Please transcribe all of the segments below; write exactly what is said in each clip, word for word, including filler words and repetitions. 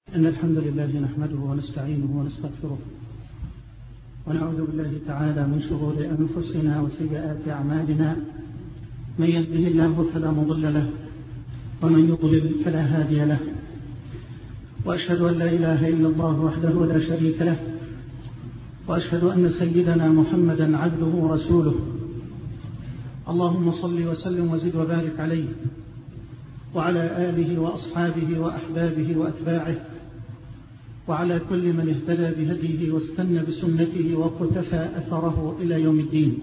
إن الحمد لله نحمده ونستعينه ونستغفره ونعوذ بالله تعالى من شرور أنفسنا وسيئات أعمالنا. من يهده الله فلا مضل له ومن يضلل فلا هادي له، وأشهد أن لا إله إلا الله وحده لا شريك له، وأشهد أن سيدنا محمدا عبده ورسوله. اللهم صل وسلم وزد وبارك عليه وعلى آله وأصحابه وأحبابه وأتباعه وعلى كل من اهتدى بهديه واستنى بسنته وقتفى أثره إلى يوم الدين.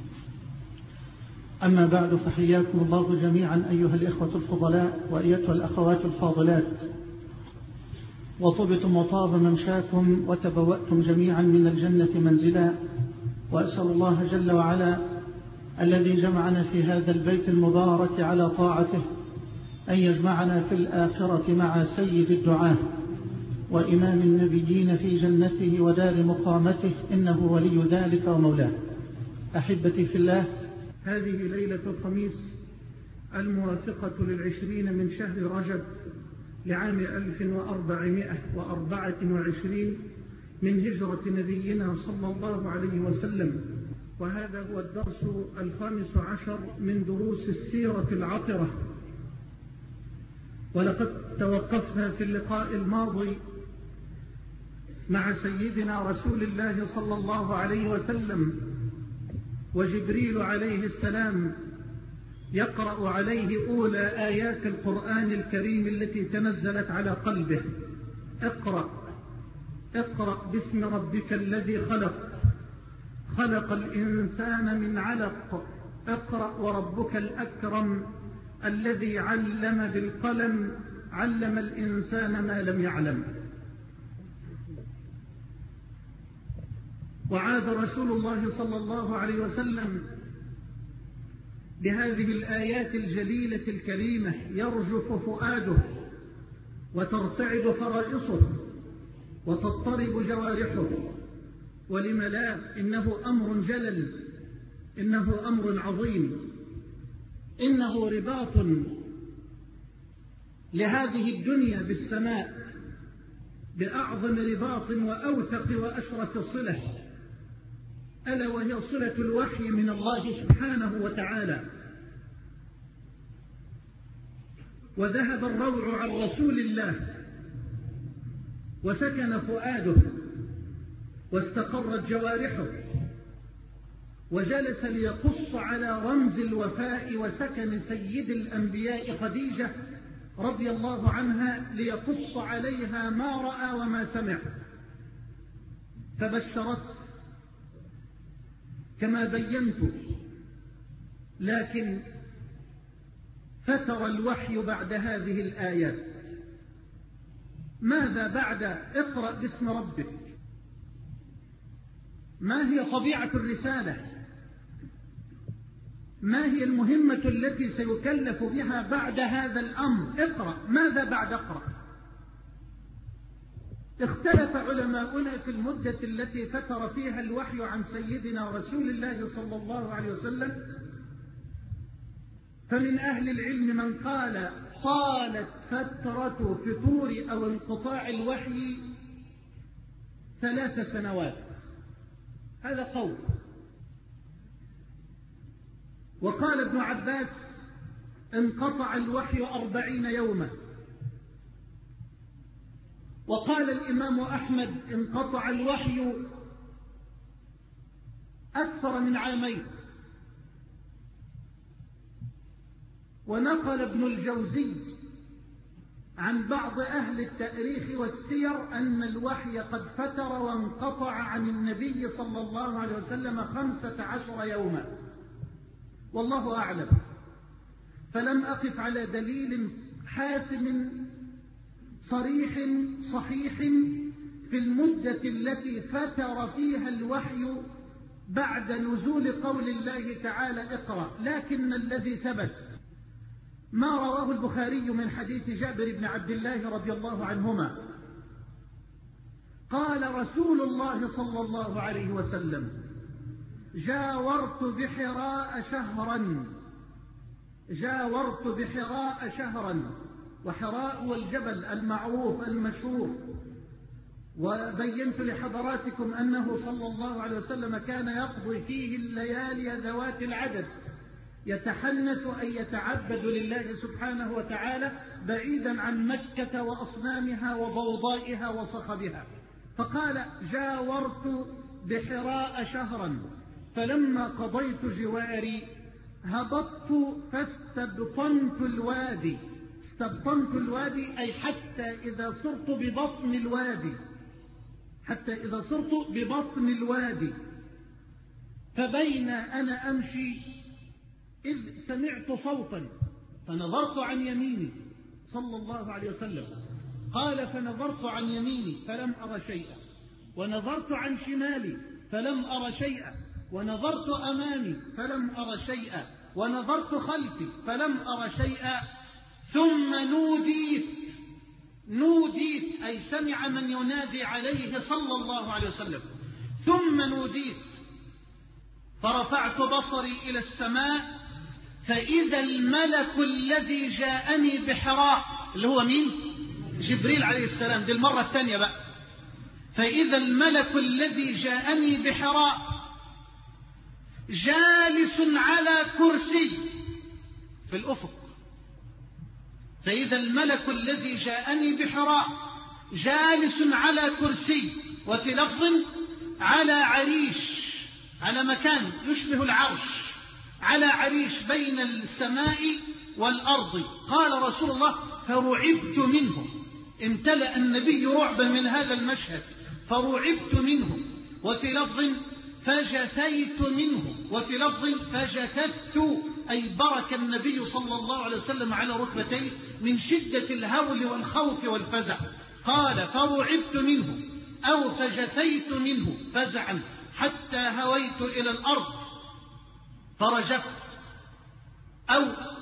أما بعد، فحياكم الله جميعا أيها الإخوة الفضلاء وأيتها الأخوات الفاضلات، وطبتم وطاب ممشاكم وتبوأتم جميعا من الجنة منزلا. وأسأل الله جل وعلا الذي جمعنا في هذا البيت المبارك على طاعته أن يجمعنا في الآخرة مع سيد الدعاة وإمام النبيين في جنته ودار مقامته، إنه ولي ذلك ومولاه. أحبتي في الله، هذه ليلة الخميس الموافقة للعشرين من شهر رجب لعام ألف وأربعمائة وأربعة وعشرين من هجرة نبينا صلى الله عليه وسلم، وهذا هو الدرس الخامس عشر من دروس السيرة العطرة. ولقد توقفنا في اللقاء الماضي مع سيدنا رسول الله صلى الله عليه وسلم وجبريل عليه السلام يقرأ عليه أولى آيات القرآن الكريم التي تنزلت على قلبه: اقرأ اقرأ باسم ربك الذي خلق خلق الإنسان من علق اقرأ وربك الأكرم الذي علم بالقلم علم الإنسان ما لم يعلم. وعاد رسول الله صلى الله عليه وسلم بهذه الآيات الجليلة الكريمة يرجف فؤاده وترتعد فرائصه وتضطرب جوارحه. ولم لا؟ إنه أمر جلل، إنه أمر عظيم، إنه رباط لهذه الدنيا بالسماء بأعظم رباط وأوثق وأشرف صلة، ألا وهي صلة الوحي من الله سبحانه وتعالى. وذهب الروع عن رسول الله وسكن فؤاده واستقرت جوارحه، وجلس ليقص على رمز الوفاء وسكن سيد الأنبياء خديجة رضي الله عنها ليقص عليها ما رأى وما سمع، فبشرت كما بينت. لكن فتر الوحي بعد هذه الآيات. ماذا بعد اقرأ باسم ربك؟ ما هي طبيعة الرسالة؟ ما هي المهمة التي سيكلف بها بعد هذا الأمر؟ اقرأ. ماذا بعد اقرأ؟ اختلف علماؤنا في المدة التي فتر فيها الوحي عن سيدنا رسول الله صلى الله عليه وسلم، فمن أهل العلم من قال طالت فترة فتور أو انقطاع الوحي ثلاث سنوات، هذا قول. وقال ابن عباس انقطع الوحي أربعين يوما. وقال الإمام أحمد انقطع الوحي أكثر من عامين. ونقل ابن الجوزي عن بعض أهل التاريخ والسير أن الوحي قد فتر وانقطع عن النبي صلى الله عليه وسلم خمسة عشر يوما، والله أعلم. فلم أقف على دليل حاسم صريح صحيح في المدة التي فتر فيها الوحي بعد نزول قول الله تعالى اقرأ. لكن الذي ثبت ما رواه البخاري من حديث جابر بن عبد الله رضي الله عنهما قال رسول الله صلى الله عليه وسلم: جاورت بحراء شهرا جاورت بحراء شهرا وحراء هو الجبل المعروف المشهور. وبينت لحضراتكم أنه صلى الله عليه وسلم كان يقضي فيه الليالي ذوات العدد يتحنث أي يتعبد لله سبحانه وتعالى بعيدا عن مكة وأصنامها وضوضائها وصخبها. فقال: جاورت بحراء شهرا، فلما قضيت جواري هبطت فاستبطنت الوادي. استبطنت الوادي أي حتى إذا صرت ببطن الوادي، حتى إذا صرت ببطن الوادي، فبين أنا أمشي إذ سمعت صوتا فنظرت عن يميني صلى الله عليه وسلم. قال: فنظرت عن يميني فلم أر شيئا، ونظرت عن شمالي فلم أر شيئا، ونظرت أمامي فلم أر شيئا، ونظرت خلفي فلم أر شيئا، ثم نوديت. نوديت أي سمع من ينادي عليه صلى الله عليه وسلم. ثم نوديت فرفعت بصري إلى السماء فإذا الملك الذي جاءني بحراء، اللي هو مين؟ جبريل عليه السلام، دي المرة الثانية بقى. فإذا الملك الذي جاءني بحراء جالس على كرسي في الأفق. فإذا الملك الذي جاءني بحراء جالس على كرسي، وفي لفظ على عريش، على مكان يشبه العرش، على عريش بين السماء والأرض. قال رسول الله: فرعبت منه. امتلأ النبي رعبا من هذا المشهد، فرعبت منه. وفي لفظ فجثيت منه، وفي لفظ فجثثت أي برك النبي صلى الله عليه وسلم على ركبتيه من شدة الهول والخوف والفزع. قال: فرعبت منه أو فجثيت منه فزعا حتى هويت إلى الأرض فرجفت، أو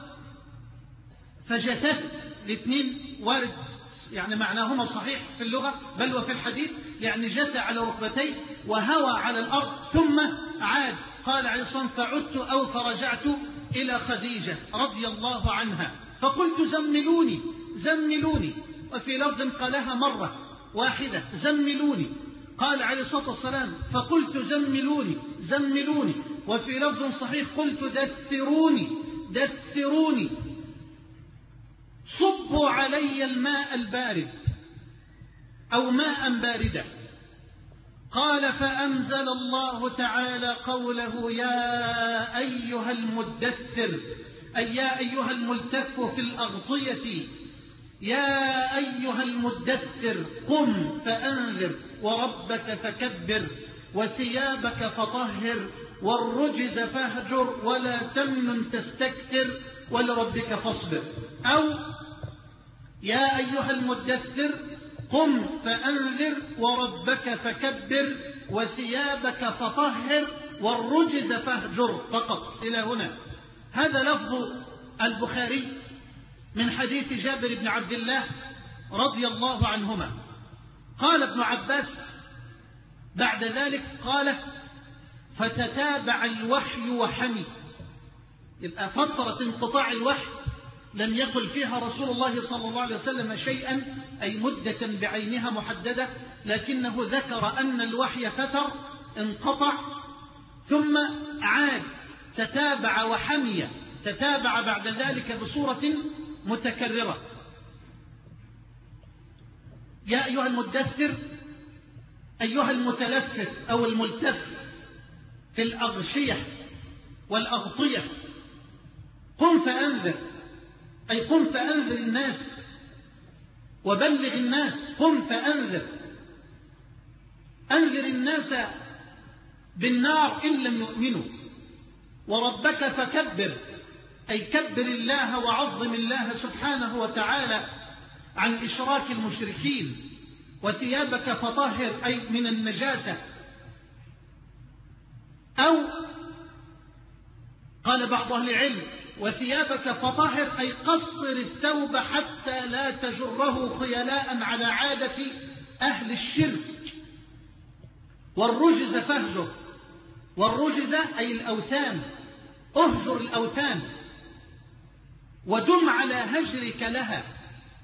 فجثثت، الاثنين وارد يعني معناهما صحيح في اللغة بل وفي الحديث، يعني جثى على ركبتيه وهوى على الأرض ثم عاد. قال عليه الصلاة والسلام: فعدت أو فرجعت إلى خديجة رضي الله عنها فقلت: زملوني زملوني. وفي لفظ قالها مرة واحدة: زملوني. قال عليه الصلاة والسلام: فقلت: زملوني زملوني. وفي لفظ صحيح: قلت: دثروني دثروني، صبوا علي الماء البارد أو ماء باردا. قال: فأنزل الله تعالى قوله: يا أيها المدثر، أي يا أيها الملتف في الأغطية، يا أيها المدثر قم فأنذر وربك فكبر وثيابك فطهر والرجز فاهجر ولا تمنن تستكثر ولربك فاصبر. أو يا أيها المدثر قم فأنذر وربك فكبر وثيابك فطهر والرجز فاهجر، فقط إلى هنا. هذا لفظ البخاري من حديث جابر بن عبد الله رضي الله عنهما. قال ابن عباس بعد ذلك قال: فتتابع الوحي وحمي. يبقى فترة انقطاع الوحي لم يقل فيها رسول الله صلى الله عليه وسلم شيئا، أي مدة بعينها محددة، لكنه ذكر أن الوحي فتر انقطع ثم عاد، تتابع وحمي، تتابع بعد ذلك بصورة متكررة. يا أيها المدثر، أيها المتلفت أو الملتف في الأغشية والأغطية، قم فأنذر، أي قم فأنذر الناس وبلغ الناس. قم فأنذر، أنذر الناس بالنار إن لم يؤمنوا. وربك فكبر، أي كبر الله وعظم الله سبحانه وتعالى عن إشراك المشركين. وثيابك فطهر، أي من النجاسة. أو قال بعض أهل العلم: وثيابك فطهر، أي قصر الثوب حتى لا تجره خيلاء على عادة أهل الشرك. والرجز فاهجر، والرجز أي الأوثان، أهجر الأوثان ودم على هجرك لها،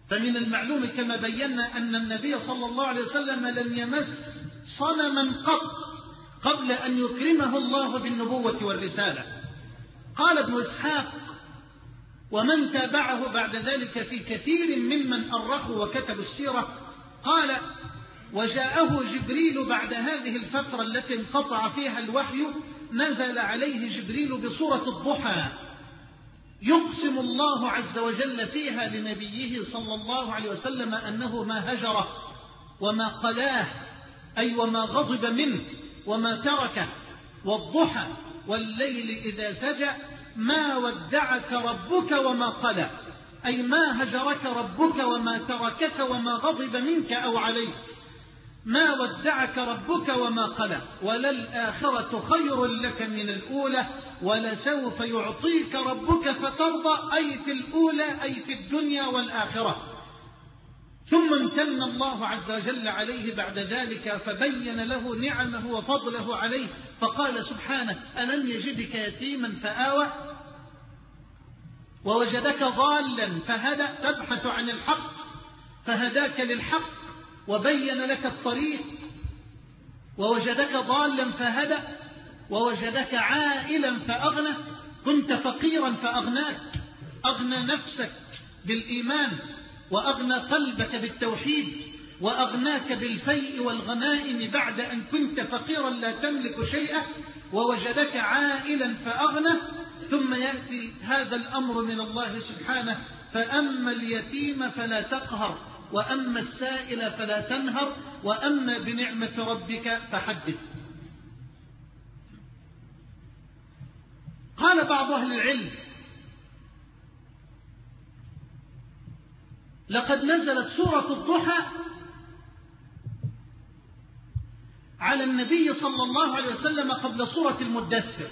فمن المعلوم كما بينا أن النبي صلى الله عليه وسلم لم يمس صنما قط قبل أن يكرمه الله بالنبوة والرسالة. قال ابن إسحاق ومن تابعه بعد ذلك في كثير ممن أرخوا وكتبوا السيرة، قال وجاءه جبريل بعد هذه الفترة التي انقطع فيها الوحي، نزل عليه جبريل بصورة الضحى يقسم الله عز وجل فيها لنبيه صلى الله عليه وسلم أنه ما هجره وما قلاه، أي وما غضب منه وما تركه، والضحى والليل إذا سجى ما ودعك ربك وما قلى، أي ما هجرك ربك وما تركك وما غضب منك أو عليك، ما ودعك ربك وما قلى، وللآخرة خير لك من الأولى ولسوف يعطيك ربك فترضى، أي في الأولى أي في الدنيا والآخرة. ثم امتن الله عز وجل عليه بعد ذلك فبين له نعمه وفضله عليه، فقال سبحانه ألم يجدك يتيما فآوى ووجدك ضالا فهدى، تبحث عن الحق فهداك للحق وبين لك الطريق، ووجدك ضالا فهدى، ووجدك عائلا فأغنى، كنت فقيرا فأغناك، أغنى نفسك بالإيمان وأغنى قلبك بالتوحيد وأغناك بالفيء والغنائم بعد أن كنت فقيرا لا تملك شيئا، ووجدك عائلا فأغنى. ثم يأتي هذا الأمر من الله سبحانه فأما اليتيم فلا تقهر وأما السائل فلا تنهر وأما بنعمة ربك فحدث. قال بعض أهل العلم لقد نزلت سورة الضحى على النبي صلى الله عليه وسلم قبل سورة المدثر.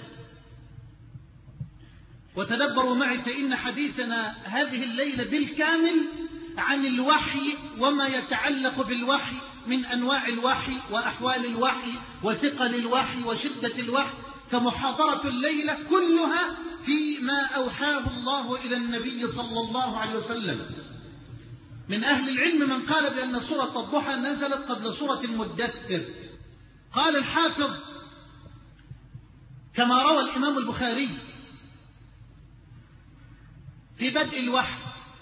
وتدبروا معي فإن حديثنا هذه الليلة بالكامل عن الوحي وما يتعلق بالوحي من أنواع الوحي وأحوال الوحي وثقل الوحي وشدة الوحي، فمحاضرة الليلة كلها فيما أوحاه الله إلى النبي صلى الله عليه وسلم. من أهل العلم من قال بأن سورة الضحى نزلت قبل سورة المدثر. قال الحافظ كما روى الإمام البخاري في بدء الوحي،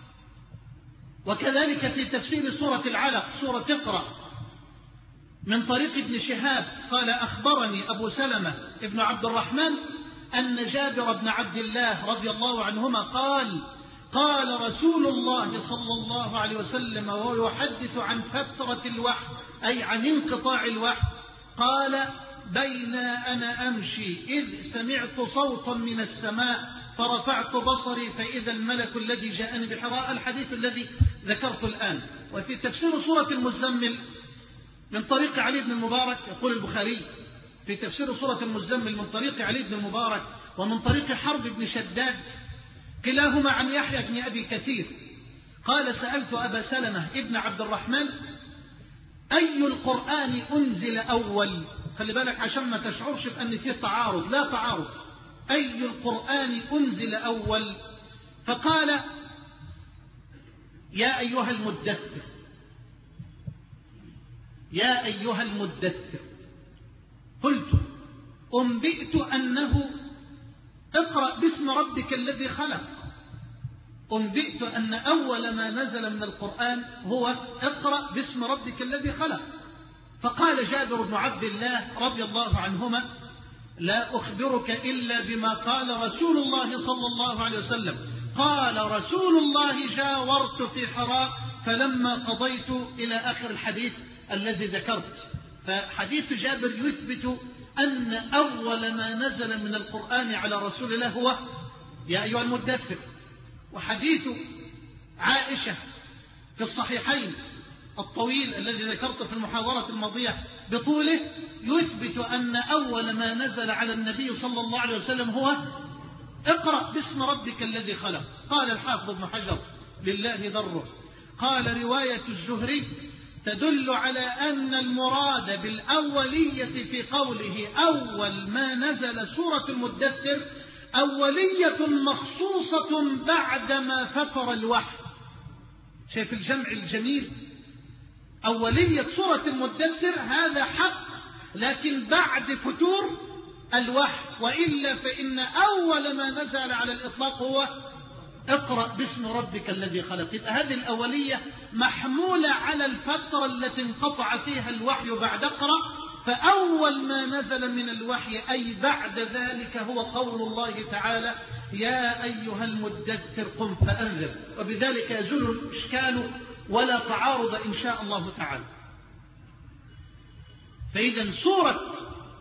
وكذلك في تفسير سورة العلق سورة اقرأ من طريق ابن شهاب قال أخبرني أبو سلمة ابن عبد الرحمن أن جابر بن عبد الله رضي الله عنهما قال قال رسول الله صلى الله عليه وسلم وهو يحدث عن فترة الوحي أي عن انقطاع الوحي، قال بين أنا أمشي إذ سمعت صوتا من السماء فرفعت بصري فإذا الملك الذي جاءني بحراء، الحديث الذي ذكرت الآن. وفي تفسير سورة المزمل من طريق علي بن المبارك يقول البخاري في تفسير سورة المزمل من طريق علي بن المبارك ومن طريق حرب بن شداد كلاهما عن يحيى بن أبي كثير قال سألت أبا سلمة ابن عبد الرحمن أي القرآن أنزل أول؟ خلي بالك عشان ما تشعرش بأن فيه تعارض، لا تعارض. أي القرآن أنزل أول؟ فقال يا أيها المدثر، يا أيها المدثر. قلت أنبئت أنه اقرأ باسم ربك الذي خلق، أنبئت أن أول ما نزل من القرآن هو اقرأ باسم ربك الذي خلق. فقال جابر بن عبد الله رضي الله عنهما لا أخبرك إلا بما قال رسول الله صلى الله عليه وسلم، قال رسول الله جاورت في حراء فلما قضيت إلى آخر الحديث الذي ذكرت. فحديث جابر يثبت أن أول ما نزل من القرآن على رسول الله هو يا أيها المدثر. وحديث عائشة في الصحيحين الطويل الذي ذكرته في المحاضرة الماضية بطوله يثبت أن أول ما نزل على النبي صلى الله عليه وسلم هو اقرأ باسم ربك الذي خلق. قال الحافظ ابن حجر لله ضره قال رواية الزهري تدل على أن المراد بالأولية في قوله أول ما نزل سورة المدثر أولية مخصوصة بعدما فتر الوحي، شايف الجمع الجميل؟ أولية سورة المدثر هذا حق، لكن بعد فتور الوحي، وإلا فإن أول ما نزل على الإطلاق هو اقرأ باسم ربك الذي خلق. يبقى هذه الأولية محمولة على الفترة التي انقطع فيها الوحي بعد اقرأ، فأول ما نزل من الوحي أي بعد ذلك هو قول الله تعالى يا أيها المدثر قم فأنذر، وبذلك يزول الإشكال ولا تعارض إن شاء الله تعالى. فإذا سورة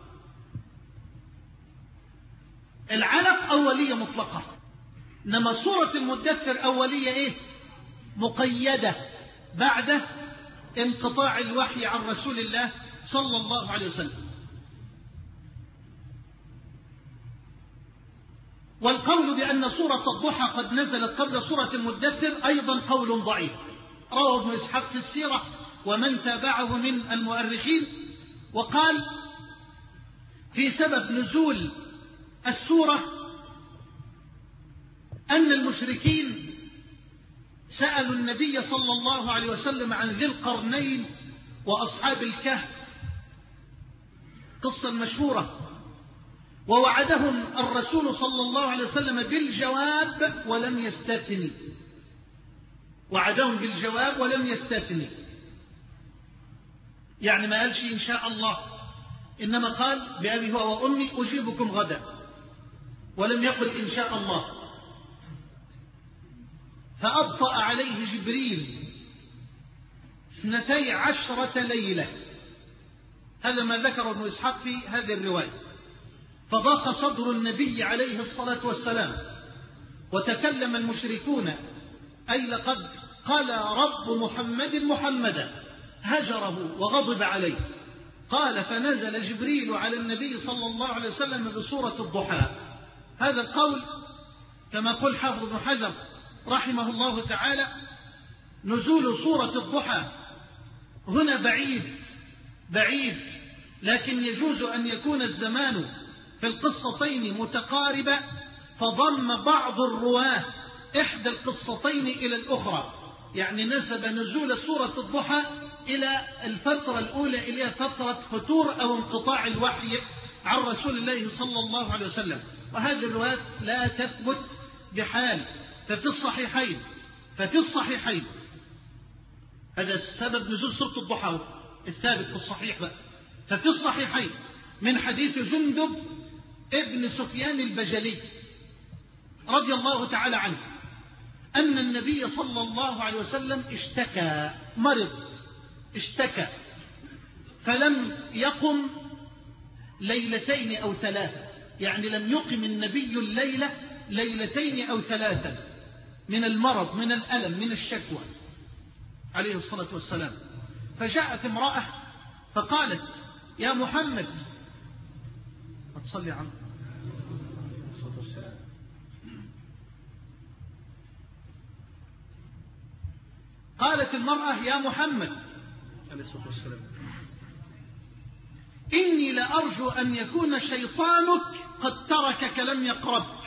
العلق أولية مطلقة، إنما سورة المدثر أولية إيه؟ مقيدة بعد انقطاع الوحي عن رسول الله صلى الله عليه وسلم. والقول بأن سورة الضحى قد نزلت قبل سورة المدثر أيضا قول ضعيف، رواه ابن إسحاق في السيرة ومن تابعه من المؤرخين، وقال في سبب نزول السورة أن المشركين سألوا النبي صلى الله عليه وسلم عن ذي القرنين وأصحاب الكهف، قصة مشهورة، ووعدهم الرسول صلى الله عليه وسلم بالجواب ولم يستثني، وعدهم بالجواب ولم يستثني، يعني ما قالش إن شاء الله، إنما قال بأبي هو وأمي أجيبكم غدا، ولم يقل إن شاء الله. فأبطأ عليه جبريل اثنتي عشرة ليلة، هذا ما ذكر ابن إسحاق في هذه الرواية. فضاق صدر النبي عليه الصلاة والسلام، وتكلم المشركون أي لقد قال رب محمد محمدا، هجره وغضب عليه. قال فنزل جبريل على النبي صلى الله عليه وسلم بسورة الضحى. هذا القول كما قال حافظ ابن حجر رحمه الله تعالى نزول سورة الضحى هنا بعيد بعيد، لكن يجوز أن يكون الزمان في القصتين متقاربة، فضم بعض الرواه إحدى القصتين إلى الأخرى، يعني نسب نزول سورة الضحى إلى الفترة الأولى إلى فترة فتور أو انقطاع الوحي عن رسول الله صلى الله عليه وسلم، وهذه الروايات لا تثبت بحال. ففي الصحيحين ففي الصحيحين هذا السبب نزول سورة الضحى الثابت في الصحيح بقى. ففي الصحيحين من حديث جندب ابن سفيان البجلي رضي الله تعالى عنه أن النبي صلى الله عليه وسلم اشتكى، مرض اشتكى، فلم يقم ليلتين أو ثلاثة، يعني لم يقم النبي الليلة ليلتين أو ثلاثة من المرض من الألم من الشكوى عليه الصلاة والسلام. فجاءت امرأة فقالت يا محمد، أتصلي عنه قالت المرأة يا محمد عليه الصلاة والسلام إني لأرجو أن يكون شيطانك قد تركك لم يقربك،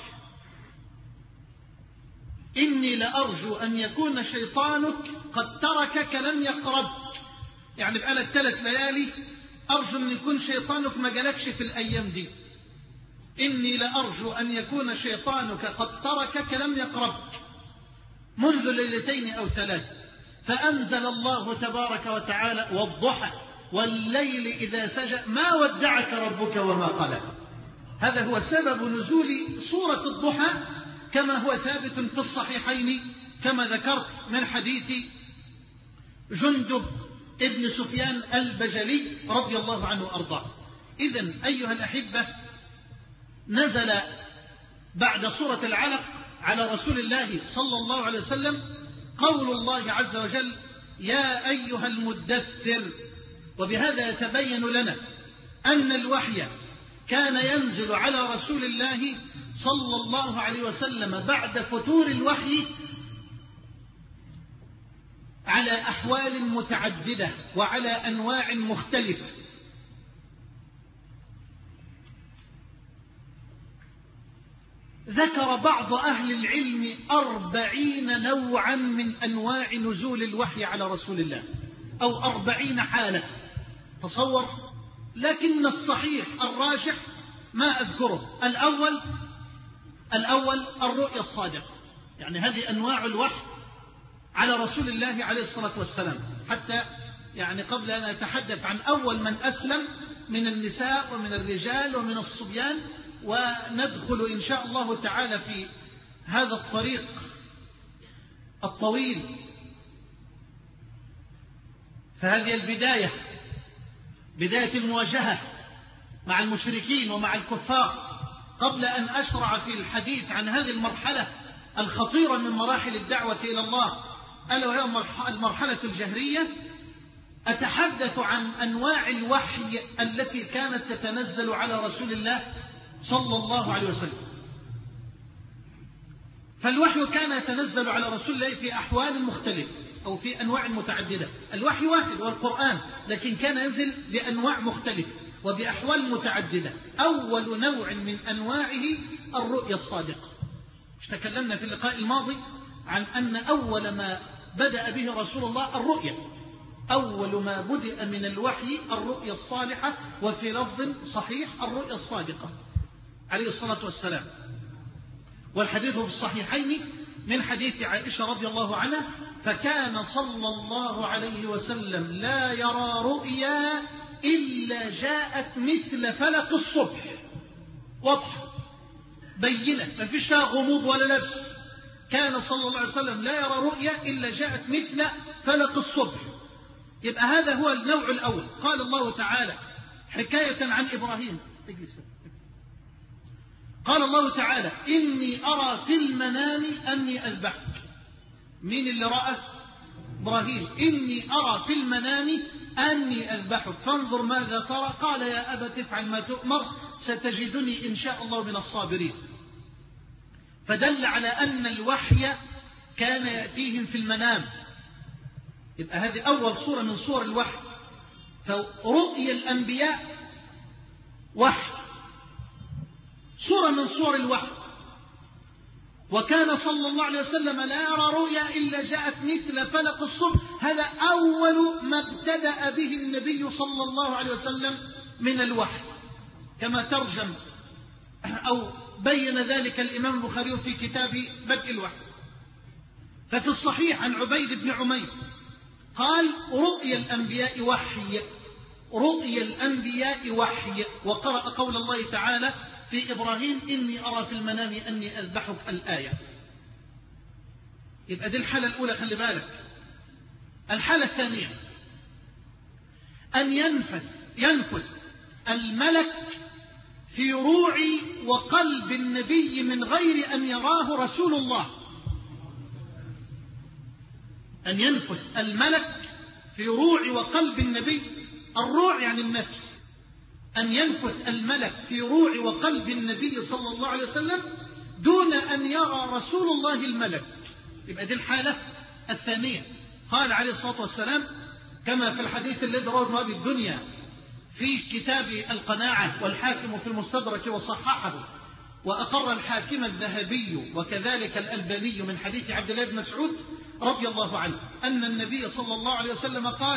إني لأرجو أن يكون شيطانك قد تركك لم يقربك، يعني بقالك ثلاث ليالي أرجو أن يكون شيطانك ما جالكش في الأيام دي. إني لأرجو أن يكون شيطانك قد تركك لم يقربك منذ ليلتين أو ثلاث. فأنزل الله تبارك وتعالى والضحى والليل إذا سجى ما ودعك ربك وما قلى. هذا هو سبب نزول سورة الضحى كما هو ثابت في الصحيحين كما ذكرت من حديث جندب ابن سفيان البجلي رضي الله عنه وأرضاه. إذن أيها الأحبة نزل بعد سورة العلق على رسول الله صلى الله عليه وسلم قول الله عز وجل يا أيها المدثر. وبهذا يتبين لنا أن الوحي كان ينزل على رسول الله صلى الله عليه وسلم بعد فتور الوحي على أحوال متعددة وعلى أنواع مختلفة. ذكر بعض أهل العلم أربعين نوعا من أنواع نزول الوحي على رسول الله، أو أربعين حالة، تصور. لكن الصحيح الراجح ما أذكره. الأول الأول الرؤيا الصادقة، يعني هذه أنواع الوحي على رسول الله عليه الصلاة والسلام. حتى يعني قبل أن أتحدث عن أول من أسلم من النساء ومن الرجال ومن الصبيان، وندخل إن شاء الله تعالى في هذا الطريق الطويل، فهذه البداية، بداية المواجهة مع المشركين ومع الكفار. قبل أن أشرع في الحديث عن هذه المرحلة الخطيرة من مراحل الدعوة إلى الله، ألا وهي المرحلة الجهرية، أتحدث عن أنواع الوحي التي كانت تتنزل على رسول الله صلى الله عليه وسلم. فالوحي كان يتنزل على رسول الله في أحوال مختلفة أو في أنواع متعددة. الوحي واحد والقرآن، لكن كان ينزل بأنواع مختلفة وبأحوال متعددة. أول نوع من أنواعه الرؤيا الصادقة. مش تكلمنا في اللقاء الماضي عن أن أول ما بدأ به رسول الله الرؤيا، أول ما بدأ من الوحي الرؤيا الصالحة، وفي لفظ صحيح الرؤيا الصادقة عليه الصلاة والسلام. والحديث في الصحيحين من حديث عائشة رضي الله عنها: فكان صلى الله عليه وسلم لا يرى رؤيا إلا جاءت مثل فلق الصبح، واضحة بينة ما فيش فيها غموض ولا لبس. كان صلى الله عليه وسلم لا يرى رؤيا إلا جاءت مثل فلق الصبح. يبقى هذا هو النوع الأول. قال الله تعالى حكاية عن إبراهيم، قال الله تعالى: إني أرى في المنام أني أذبحك. مين اللي رأى؟ إبراهيم. إني أرى في المنام أني أذبحك فانظر ماذا ترى. قال: يا أبت افعل ما تؤمر ستجدني إن شاء الله من الصابرين. فدل على أن الوحي كان يأتيهم في المنام. يبقى هذه أول صورة من صور الوحي. فرؤيا الأنبياء وحي، صورة من صور الوحي. وكان صلى الله عليه وسلم لا يرى رؤيا إلا جاءت مثل فلق الصبح. هذا أول ما ابتدأ به النبي صلى الله عليه وسلم من الوحي، كما ترجم أو بين ذلك الإمام البخاري في كتاب بدء الوحي. ففي الصحيح عن عبيد بن عمير قال: رؤيا الأنبياء وحي، رؤيا الأنبياء وحي. وقرأ قول الله تعالى في إبراهيم: إني أرى في المنام أني أذبحك، الآية. يبقى دي الحالة الأولى، خلي بالك. الحالة الثانية أن ينفذ ينفذ الملك في روع وقلب النبي من غير أن يراه رسول الله. أن ينفذ الملك في روع وقلب النبي. الروع يعني النفس. أن ينفذ الملك في روع وقلب النبي صلى الله عليه وسلم دون أن يرى رسول الله الملك. يبقى دي الحالة الثانية. قال عليه الصلاة والسلام كما في الحديث الذي رواه ابن أبي الدنيا في كتاب القناعة، والحاكم في المستدرك وصححه، وأقر الحاكم الذهبي وكذلك الألباني من حديث عبد الله بن مسعود رضي الله عنه أن النبي صلى الله عليه وسلم قال: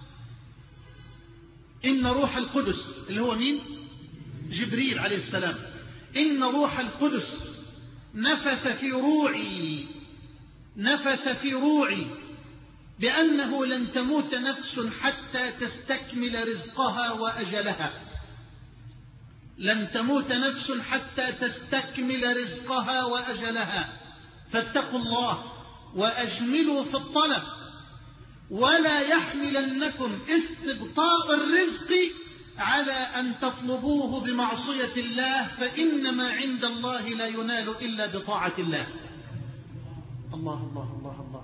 إن روح القدس، اللي هو مين؟ جبريل عليه السلام، إن روح القدس نفث في روعي نفث في روعي بأنه لن تموت نفس حتى تستكمل رزقها وأجلها. لن تموت نفس حتى تستكمل رزقها وأجلها، فاتقوا الله وأجملوا في الطلب، ولا يحملنكم استبطاء الرزق على أن تطلبوه بمعصية الله، فإن ما عند الله لا ينال إلا بطاعة الله. الله الله الله الله.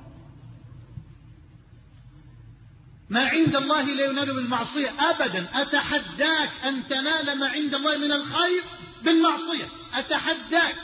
ما عند الله لا ينال بالمعصية أبدا. أتحداك أن تنال ما عند الله من الخير بالمعصية. أتحداك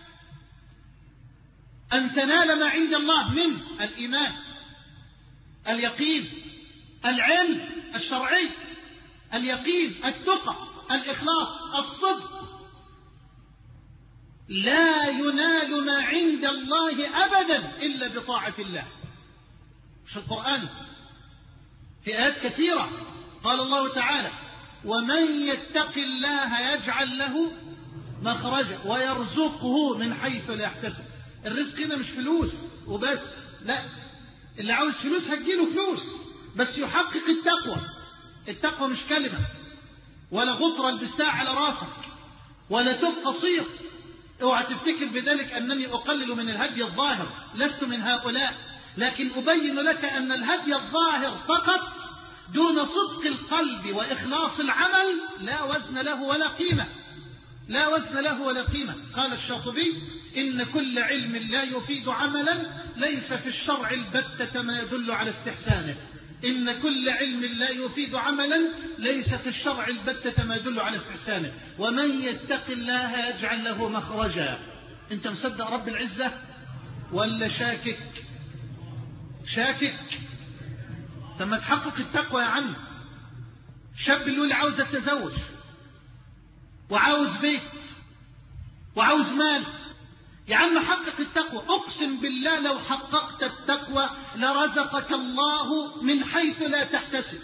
أن تنال ما عند الله من الإيمان، اليقين، العلم الشرعي، اليقين، التقى، الإخلاص، الصدق. لا ينال ما عند الله أبدا إلا بطاعة الله. مش القرآن في آيات كثيرة قال الله تعالى ومن يتق الله يجعل له مخرجا ويرزقه من حيث لا يحتسب. الرزق هنا مش فلوس وبس، لا، اللي عاوز فلوس هتجيله فلوس، بس يحقق التقوى. التقوى مش كلمة ولا غطرة لبستها على راسك ولا توب قصير. اوعى تفتكر بذلك أنني أقلل من الهدي الظاهر، لست من هؤلاء، لكن أبين لك أن الهدي الظاهر فقط دون صدق القلب وإخلاص العمل لا وزن له ولا قيمة، لا وزن له ولا قيمة. قال الشاطبي إن كل علم لا يفيد عملا ليس في الشرع البتة ما يدل على استحسانه. إن كل علم لا يفيد عملا ليس في الشرع البتة ما يدل على استحسانه. ومن يتق الله يجعل له مخرجا. أنت مصدق رب العزة ولا شاكك؟ شاكك. ثم تحقق التقوى يا عم. شاب اللي عاوز يتزوج وعاوز بيت وعاوز مال، يا عم حقق التقوى. أقسم بالله لو حققت التقوى لرزقك الله من حيث لا تحتسب.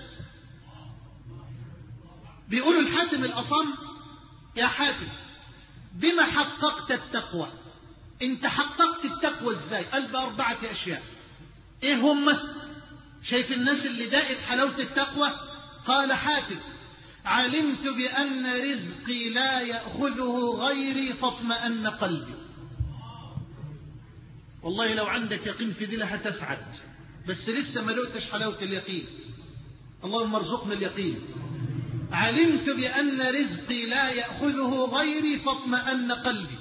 بيقولوا الحاتم الأصم يا حاتم بما حققت التقوى؟ انت حققت التقوى ازاي؟ قال بأربعة أشياء. ايه هم؟ شايف الناس اللي دائت حلاوة التقوى؟ قال حاتم علمت بأن رزقي لا يأخذه غيري فاطمأن قلبي. والله لو عندك يقين في دي هتسعد، بس لسه ما لقتش حلاوة اليقين. اللهم ارزقنا اليقين. علمت بأن رزقي لا يأخذه غيري فاطمأن قلبي،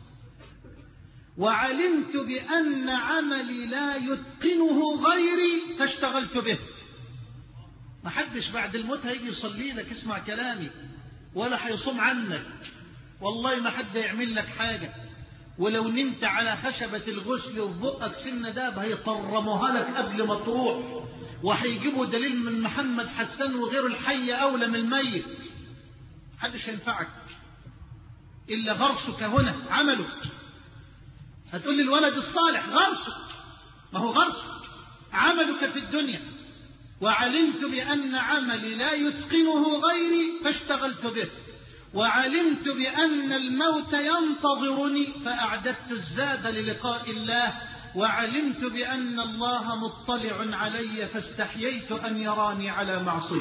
وعلمت بأن عملي لا يتقنه غيري فاشتغلت به. ما حدش بعد الموت هيجي يصلي لك اسمع كلامي ولا هيصوم عنك، والله ما حد يعمل لك حاجة. ولو نمت على خشبة الغسل وفي بقك سن داب هيطرموها لك قبل ما تروح، وهيجيبوا دليل من محمد حسان وغير الحي أولى من الميت. محدش هينفعك إلا غرسك هنا عملك. هتقول لي الولد الصالح غرسك، ما هو غرسك عملك في الدنيا. وعلمت بأن عملي لا يتقنه غيري فاشتغلت به، وعلمت بأن الموت ينتظرني فأعددت الزاد للقاء الله، وعلمت بأن الله مطلع علي فاستحييت أن يراني على معصية.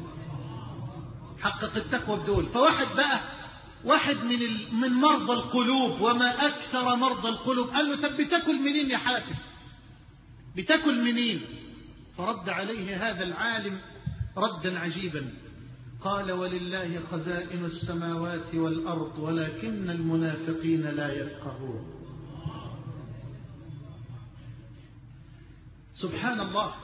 حقق التقوى بدول. فواحد بقى واحد من من مرضى القلوب، وما أكثر مرضى القلوب، قال له طب بتاكل منين يا حاتم؟ بتاكل منين؟ فرد عليه هذا العالم ردا عجيبا، قال ولله خزائن السماوات والأرض ولكن المنافقين لا يفقهون. سبحان الله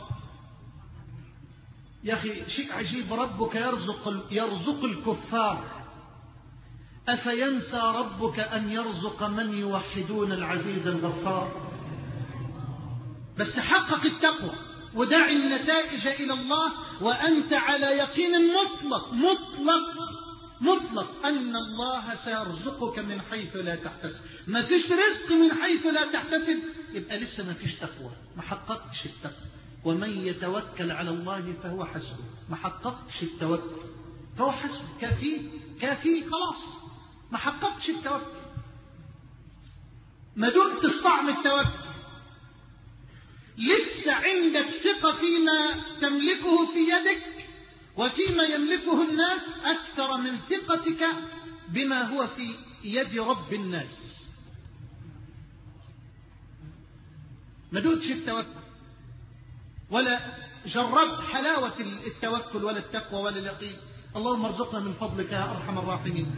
يا أخي، شيء عجيب. ربك يرزق, يرزق الكفار، أفينسى ربك أن يرزق من يوحدون العزيز الغفار؟ بس حقق التقوى ودع النتائج إلى الله وأنت على يقين مطلق مطلق مطلق أن الله سيرزقك من حيث لا تحتسب. ما فيش رزق من حيث لا تحتسب، يبقى لسه ما فيش تقوى، ما حققتش التقوى. ومن يتوكل على الله فهو حسبه. ما حققتش التوكل فهو حسبه، كافيه كافيه خلاص. ما حققتش التوكل، ما دمت طعم التوكل، لسه عندك ثقة فيما تملكه في يدك وفيما يملكه الناس أكثر من ثقتك بما هو في يد رب الناس. ما دوتش التوكل ولا جربت حلاوة التوكل ولا التقوى ولا اليقين. اللهم ارزقنا من فضلك يا أرحم الراحمين.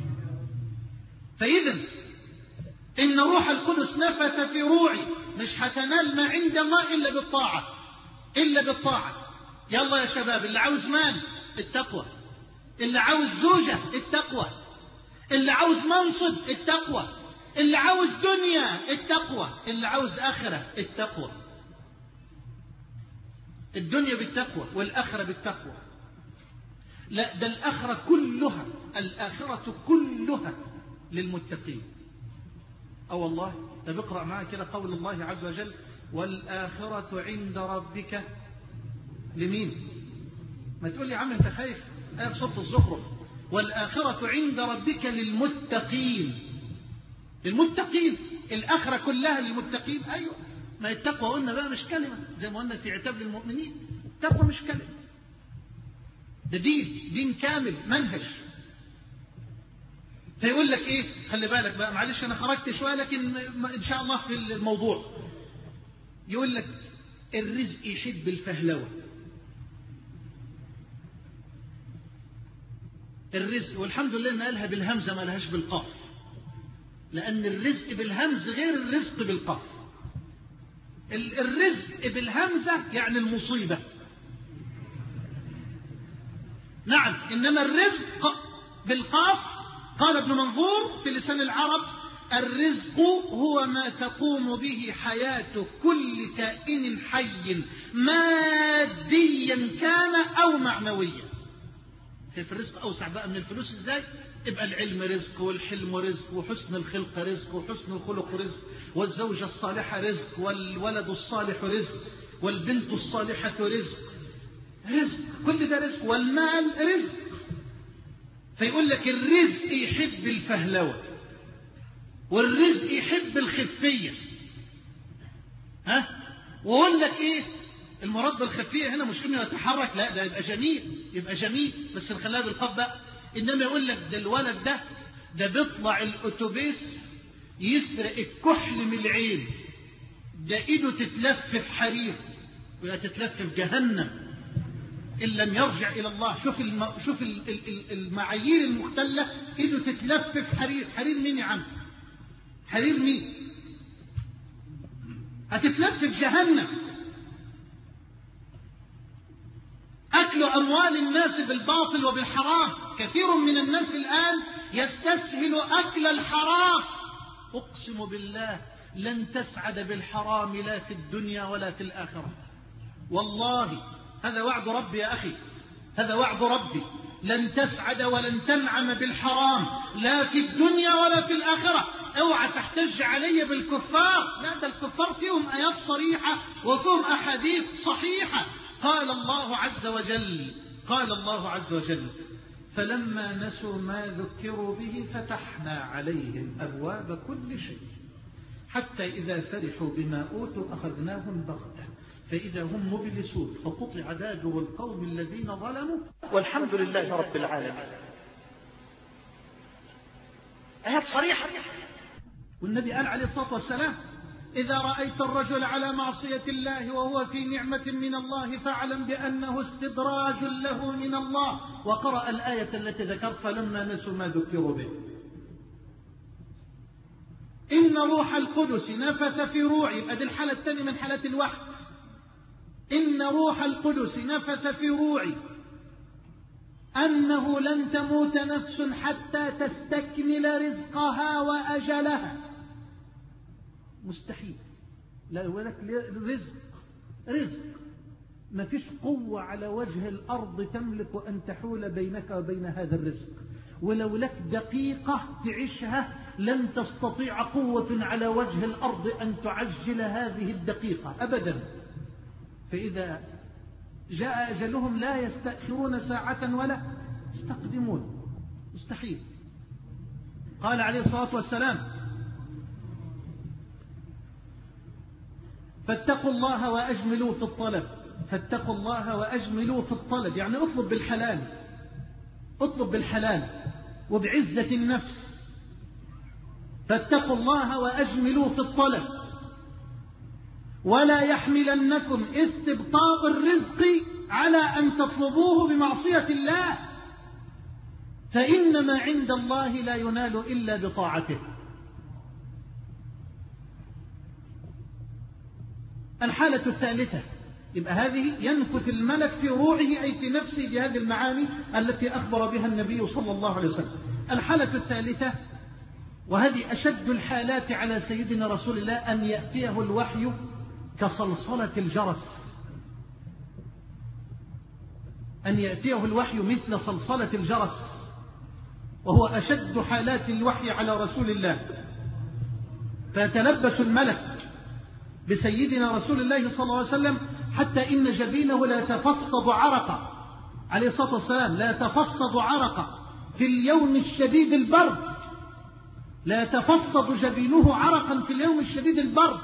فإذا إن روح القدس نفث في روعي، مش هتنال ما عند الله إلا بالطاعة، إلا بالطاعة. يلا يا شباب، اللي عاوز مال التقوى، اللي عاوز زوجة التقوى، اللي عاوز منصب التقوى، اللي عاوز دنيا التقوى، اللي عاوز آخرة التقوى. الدنيا بالتقوى والآخرة بالتقوى. لا، ده الآخرة كلها، الآخرة كلها للمتقين. أو والله. طب اقرأ معايا كده قول الله عز وجل: والآخرة عند ربك لمين؟ ما تقول لي يا عم انت خايف، آية في سورة الزخرف: والآخرة عند ربك للمتقين. للمتقين، الآخرة كلها للمتقين. أيوة، ما التقوى قلنا بقى مش كلمة زي ما قلنا في عتاب للمؤمنين، التقوى مش كلمة، ده دين، دين كامل، منهج. فيقول لك ايه، خلي بالك بقى، معلش انا خرجت شويه لكن ان شاء الله في الموضوع. يقول لك الرزق يحب الفهلوه. الرزق، والحمد لله ان قالها بالهمزه ما لهاش بالقاف، لان الرزق بالهمز غير الرزق بالقاف. الرزق بالهمزه يعني المصيبه، نعم، انما الرزق بالقاف قال ابن منظور في لسان العرب: الرزق هو ما تقوم به حياة كل كائن حي ماديا كان أو معنويا. شايف الرزق أوسع بقى من الفلوس إزاي؟ يبقى العلم رزق، والحلم رزق، وحسن الخلق رزق، وحسن الخلق رزق، والزوجة الصالحة رزق، والولد الصالح رزق، والبنت الصالحة رزق. رزق، كل ده رزق، والمال رزق. فيقول لك الرزق يحب الفهلوة، والرزق يحب الخفية. ها؟ ويقول لك ايه المراد بالخفية هنا؟ مش انه يتحرك، لا، ده يبقى جميل، يبقى جميل بس نخليها بالقاف بقى. انما يقول لك ده الولد ده ده بيطلع الاتوبيس يسرق الكحل من العين، ده ايده تتلف في حرير ولا تتلف في جهنم إن لم يرجع إلى الله. شوف الم... شوف المعايير المختلة، إيده تتلف في حرير. حرير مين يا عم؟ حرير مين؟ هتتلف في جهنم. أكل أموال الناس بالباطل وبالحرام. كثير من الناس الآن يستسهل أكل الحرام. أقسم بالله لن تسعد بالحرام لا في الدنيا ولا في الآخرة، والله هذا وعد ربي يا أخي، هذا وعد ربي. لن تسعد ولن تنعم بالحرام لا في الدنيا ولا في الآخرة. اوعى تحتج علي بالكفار، لا، ده الكفار فيهم آيات صريحة وفيهم أحاديث صحيحة. قال الله عز وجل قال الله عز وجل: فلما نسوا ما ذكروا به فتحنا عليهم أبواب كل شيء حتى إذا فرحوا بما أوتوا أخذناهم بغتة فإذا هم مبلسون فقطع دابر القوم الذين ظلموا والحمد لله رب العالمين. آيات صريحة. والنبي قال عليه الصلاة والسلام: إذا رأيت الرجل على معصية الله وهو في نعمة من الله فاعلم بأنه استدراج له من الله. وقرأ الآية التي ذكرت: فلما نسوا ما ذكروا به إن روح القدس نفث في روعي. يبقى دي الحالة الثانية من حالات الوحي. إن روح القدس نفث في روعي أنه لن تموت نفس حتى تستكمل رزقها وأجلها. مستحيل. لا ولك رزق رزق ما فيش قوة على وجه الأرض تملك أن تحول بينك وبين هذا الرزق. ولو لك دقيقة تعيشها لن تستطيع قوة على وجه الأرض أن تعجل هذه الدقيقة أبدا. فإذا جاء أجلهم لا يستأخرون ساعة ولا يستقدمون. مستحيل. قال عليه الصلاة والسلام: فاتقوا الله وأجملوا في الطلب. فاتقوا الله وأجملوا في الطلب يعني اطلب بالحلال، اطلب بالحلال وبعزة النفس. فاتقوا الله وأجملوا في الطلب ولا يحملنكم استبطاء الرزق على أن تطلبوه بمعصية الله، فإن ما عند الله لا ينال إلا بطاعته. الحالة الثالثة، يبقى هذه ينفث الملك في روحه أي في نفسه بهذه المعاني التي أخبر بها النبي صلى الله عليه وسلم. الحالة الثالثة وهذه أشد الحالات على سيدنا رسول الله أن يأتيه الوحي كصلصلة الجرس، أن يأتيه الوحي مثل صلصلة الجرس، وهو أشد حالات الوحي على رسول الله. فيتلبس الملك بسيدنا رسول الله صلى الله عليه وسلم حتى إن جبينه لا يتفصد عرقا عليه الصلاة والسلام، لا يتفصد عرقا في اليوم الشديد البرد، لا يتفصد جبينه عرقا في اليوم الشديد البرد،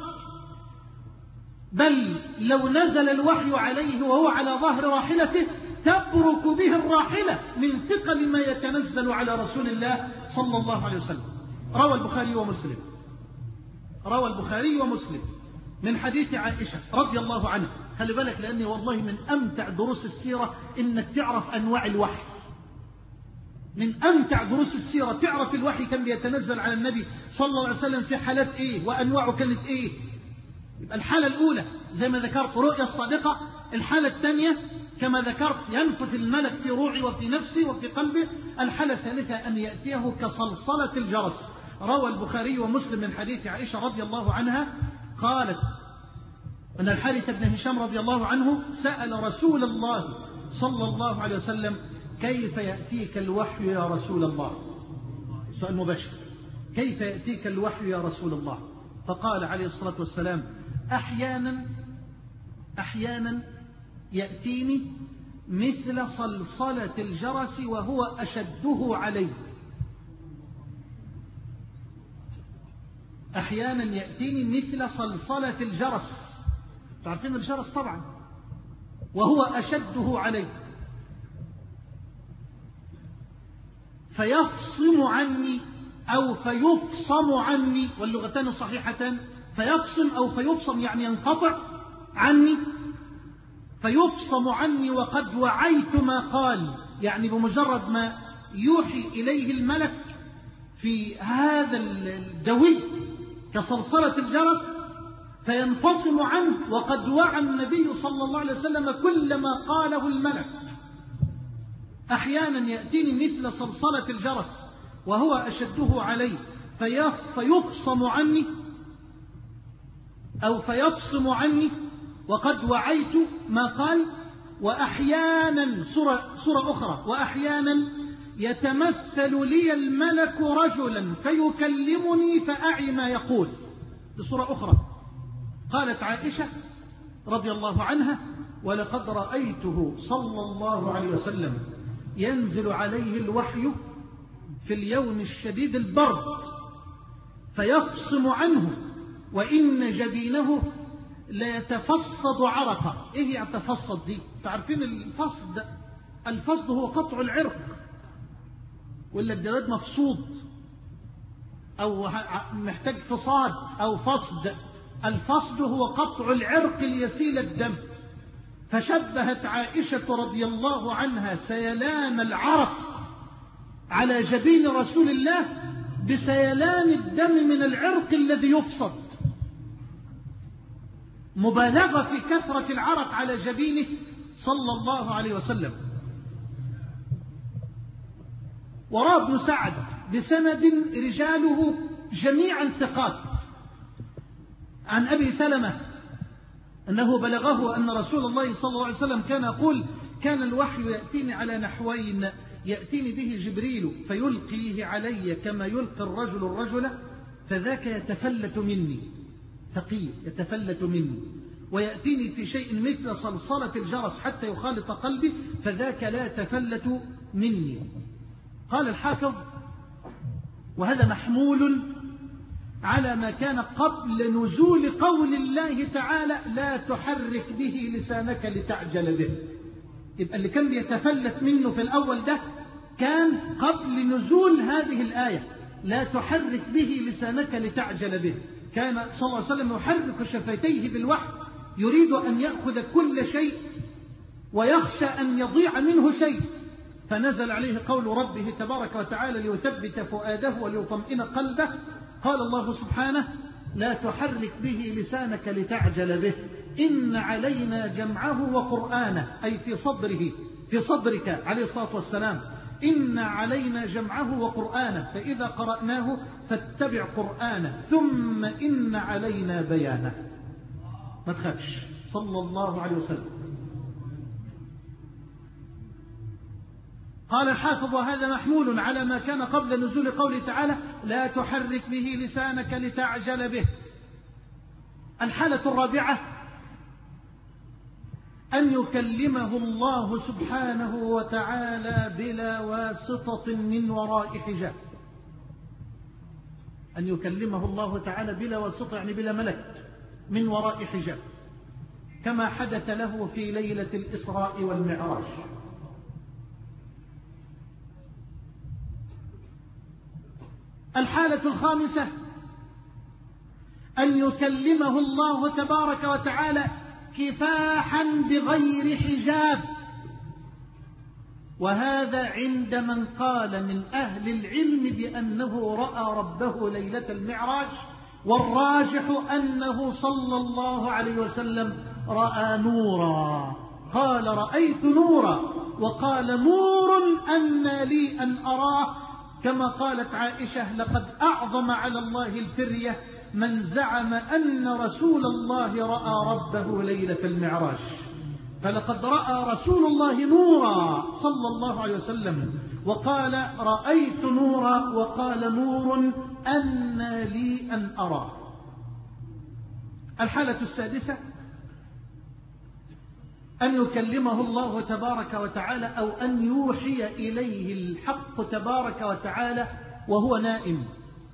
بل لو نزل الوحي عليه وهو على ظهر راحلته تبرك به الراحلة من ثقل ما يتنزل على رسول الله صلى الله عليه وسلم. روى البخاري ومسلم روى البخاري ومسلم من حديث عائشة رضي الله عنها. خلي بالك، لأني والله من أمتع دروس السيرة إنك تعرف أنواع الوحي. من أمتع دروس السيرة تعرف الوحي كان بيتنزل على النبي صلى الله عليه وسلم في حالات إيه وأنواعه كانت إيه. يبقى الحالة الأولى زي ما ذكرت رؤيا الصادقة، الحالة الثانية كما ذكرت ينفث الملك في روعي وفي نفسي وفي قلبه، الحالة الثالثة أن يأتيه كصلصلة الجرس. روى البخاري ومسلم من حديث عائشة رضي الله عنها قالت أن الحارث بن هشام رضي الله عنه سأل رسول الله صلى الله عليه وسلم كيف يأتيك الوحي يا رسول الله؟ سؤال مباشر، كيف يأتيك الوحي يا رسول الله؟ فقال عليه الصلاة والسلام أحيانا أحيانا يأتيني مثل صلصلة الجرس وهو أشده علي. أحيانا يأتيني مثل صلصلة الجرس، تعرفين الجرس طبعا، وهو أشده علي، فيفصم عني أو فيفصم عني، واللغتان صحيحتان، فيفصم أو فيفصم يعني ينقطع عني، فيفصم عني وقد وعيت ما قال، يعني بمجرد ما يوحي إليه الملك في هذا الدوي كصلصلة الجرس فينفصم عنه وقد وعى النبي صلى الله عليه وسلم كل ما قاله الملك. أحيانا يأتيني مثل صلصلة الجرس وهو أشده علي فيفصم عني أو فيفصم عني وقد وعيت ما قال. وأحيانا سورة, سورة أخرى وأحيانا يتمثل لي الملك رجلا فيكلمني فأعي ما يقول. لسورة أخرى قالت عائشة رضي الله عنها ولقد رأيته صلى الله عليه وسلم ينزل عليه الوحي في اليوم الشديد البرد فيفصم عنه وإن جبينه لا يتفصد عرقا. إيه يتفصد دي؟ تعرفين الفصد؟ الفصد هو قطع العرق، ولا الجلد مفصود أو محتاج فصاد أو فصد. الفصد هو قطع العرق ليسيل الدم. فشبهت عائشة رضي الله عنها سيلان العرق على جبين رسول الله بسيلان الدم من العرق الذي يفصد، مبالغة في كثرة العرق على جبينه صلى الله عليه وسلم. وروى ابن سعد بسند رجاله جميعا ثقات عن أبي سلمة أنه بلغه أن رسول الله صلى الله عليه وسلم كان يقول كان الوحي يأتيني على نحوين، يأتيني به جبريل فيلقيه علي كما يلقي الرجل الرجل فذاك يتفلت مني، ثقيل يتفلت مني، ويأتيني في شيء مثل صلصلة الجرس حتى يخالط قلبي فذاك لا يتفلت مني. قال الحافظ وهذا محمول على ما كان قبل نزول قول الله تعالى لا تحرك به لسانك لتعجل به. يبقى اللي كان بيتفلت منه في الأول ده كان قبل نزول هذه الآية لا تحرك به لسانك لتعجل به. كان صلى الله عليه وسلم يحرك شفتيه بالوحي يريد أن يأخذ كل شيء ويخشى أن يضيع منه شيء، فنزل عليه قول ربه تبارك وتعالى ليثبت فؤاده وليطمئن قلبه. قال الله سبحانه لا تحرك به لسانك لتعجل به إن علينا جمعه وقرآنه، أي في صدره في صدرك عليه الصلاة والسلام. إن علينا جمعه وقرآنه فإذا قرأناه فاتبع قرآنه ثم إن علينا بيانه. ما تخافش صلى الله عليه وسلم. قال الحافظ: وهذا محمول على ما كان قبل نزول قوله تعالى: لا تحرك به لسانك لتعجل به. الحالة الرابعة أن يكلمه الله سبحانه وتعالى بلا واسطة من وراء حجاب. أن يكلمه الله تعالى بلا واسطة، يعني بلا ملك، من وراء حجاب، كما حدث له في ليلة الإسراء والمعراج. الحالة الخامسة أن يكلمه الله تبارك وتعالى كفاحا بغير حجاب، وهذا عند من قال من أهل العلم بأنه رأى ربه ليلة المعراج، والراجح أنه صلى الله عليه وسلم رأى نورا. قال: رأيت نورا، وقال: نور أنى لي أن أراه، كما قالت عائشة: لقد أعظم على الله الفرية من زعم أن رسول الله رأى ربه ليلة المعراج. فلقد رأى رسول الله نورا صلى الله عليه وسلم، وقال: رأيت نورا، وقال: نور أنى لي أن أراه. الحالة السادسة أن يكلمه الله تبارك وتعالى أو أن يوحي إليه الحق تبارك وتعالى وهو نائم.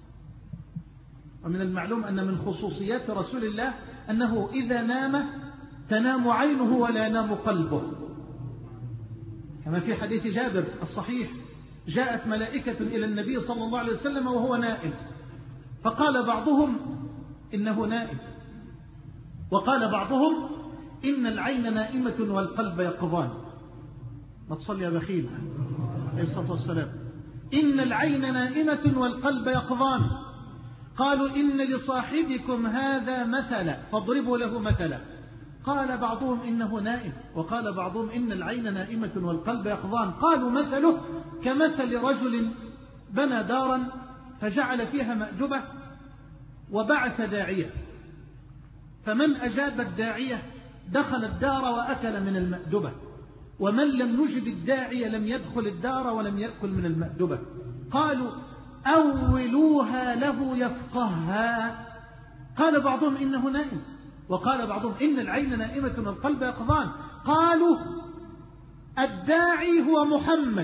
ومن المعلوم أن من خصوصيات رسول الله أنه إذا نام تنام عينه ولا ينام قلبه، كما في حديث جابر الصحيح: جاءت ملائكة إلى النبي صلى الله عليه وسلم وهو نائم، فقال بعضهم إنه نائم، وقال بعضهم إن العين نائمة والقلب يقظان. ما تصلي يا بخيل عليه الصلاة والسلام. إن العين نائمة والقلب يقظان. قالوا: إن لصاحبكم هذا مثلا فاضربوا له مثلا. قال بعضهم إنه نائم، وقال بعضهم إن العين نائمة والقلب يقظان. قالوا: مثله كمثل رجل بنى دارا فجعل فيها مأدبة وبعث داعية، فمن أجاب الداعية دخل الدار وأكل من المأدبة، ومن لم يجب الداعية لم يدخل الدار ولم يأكل من المأدبة. قالوا: أولوها له يفقهها. قال بعضهم إنه نائم، وقال بعضهم إن العين نائمة والقلب يقظان. قالوا: الداعي هو محمد،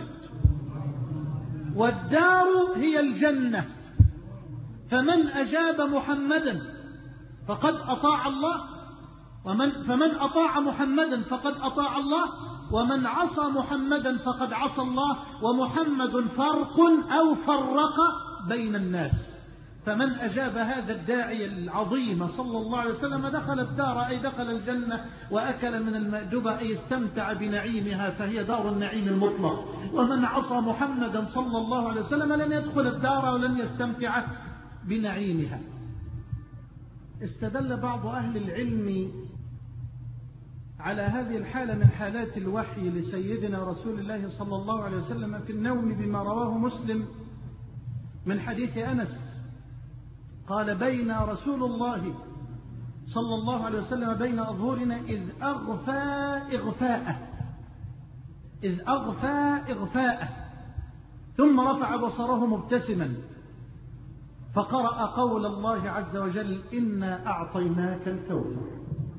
والدار هي الجنة، فمن أجاب محمدا فقد أطاع الله، ومن فمن أطاع محمدا فقد أطاع الله، ومن عصى محمدا فقد عصى الله، ومحمد فرق أو فرق بين الناس. فمن أجاب هذا الداعي العظيم صلى الله عليه وسلم دخل الدار، أي دخل الجنة، وأكل من المأدبة، أي استمتع بنعيمها، فهي دار النعيم المطلق. ومن عصى محمدا صلى الله عليه وسلم لن يدخل الدار ولن يستمتع بنعيمها. استدل بعض أهل العلم على هذه الحالة من حالات الوحي لسيدنا رسول الله صلى الله عليه وسلم في النوم بما رواه مسلم من حديث أنس قال: بين رسول الله صلى الله عليه وسلم بين أظهرنا إذ أغفى إغفاءه إذ أغفى إغفاءه ثم رفع بصره مبتسما فقرأ قول الله عز وجل: إنا أعطيناك الكوثر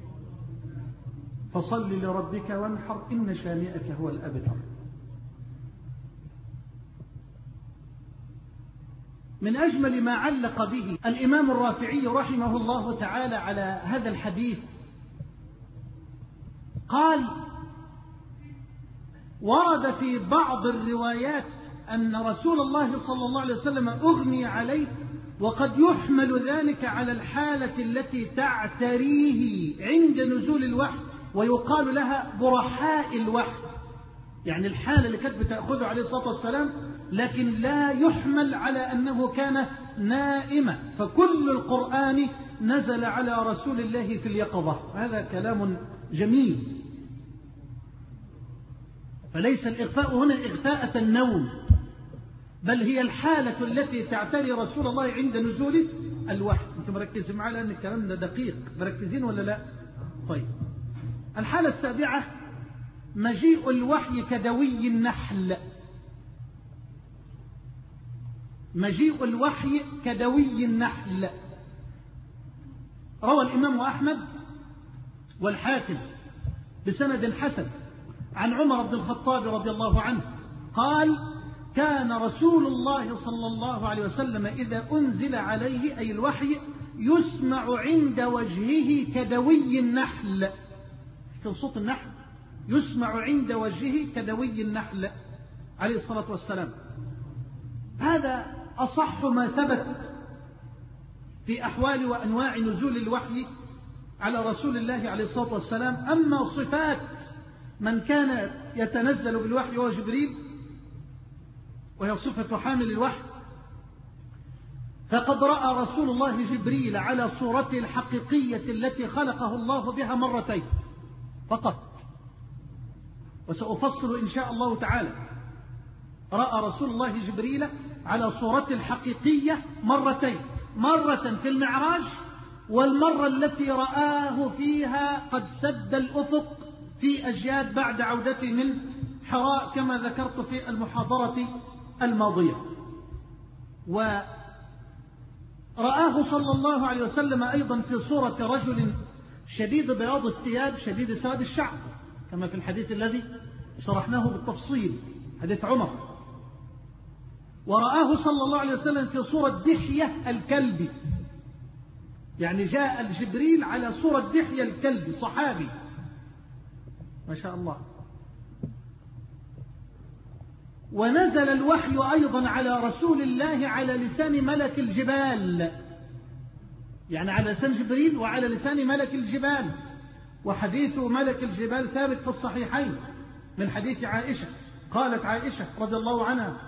فصل لربك وانحر إن شانئك هو الأبتر. من أجمل ما علق به الإمام الرافعي رحمه الله تعالى على هذا الحديث قال: ورد في بعض الروايات أن رسول الله صلى الله عليه وسلم أغمي عليه، وقد يحمل ذلك على الحالة التي تعتريه عند نزول الوحي، ويقال لها برحاء الوحي، يعني الحالة اللي كانت بتأخذه عليه الصلاة والسلام، لكن لا يحمل على أنه كان نائما، فكل القرآن نزل على رسول الله في اليقظة. هذا كلام جميل. فليس الإغفاء هنا إغفاءة النوم، بل هي الحالة التي تعتري رسول الله عند نزول الوحي. أنتم مركزين معي لأن الكلام ده دقيق، مركزين ولا لا؟ طيب. الحالة السابعة مجيء الوحي كدوي النحل مجيء الوحي كدوي النحل. روى الإمام أحمد والحاكم بسند حسن عن عمر بن الخطاب رضي الله عنه قال: كان رسول الله صلى الله عليه وسلم إذا أنزل عليه أي الوحي يسمع عند وجهه كدوي النحل، في صوت النحل، يسمع عند وجهه كدوي النحل عليه الصلاة والسلام. هذا أصح ما ثبت في أحوال وأنواع نزول الوحي على رسول الله عليه الصلاة والسلام. أما صفات من كان يتنزل بالوحي وهو جبريل، وهي صفة حامل الوحي، فقد رأى رسول الله جبريل على صورته الحقيقية التي خلقه الله بها مرتين فقط، وسأفصل إن شاء الله تعالى. رأى رسول الله جبريل على صورته الحقيقية مرتين، مرة في المعراج، والمرة التي رآه فيها قد سد الأفق في أجياد بعد عودته من حراء كما ذكرت في المحاضرة الماضية. ورآه صلى الله عليه وسلم أيضا في صورة رجل شديد بياض الثياب شديد سواد الشعر كما في الحديث الذي شرحناه بالتفصيل، حديث عمر. ورآه صلى الله عليه وسلم في صورة دحية الكلب، يعني جاء الجبريل على صورة دحية الكلب، صحابي ما شاء الله. ونزل الوحي أيضا على رسول الله على لسان ملك الجبال، يعني على لسان جبريل وعلى لسان ملك الجبال. وحديث ملك الجبال ثابت في الصحيحين من حديث عائشة. قالت عائشة رضي الله عنها: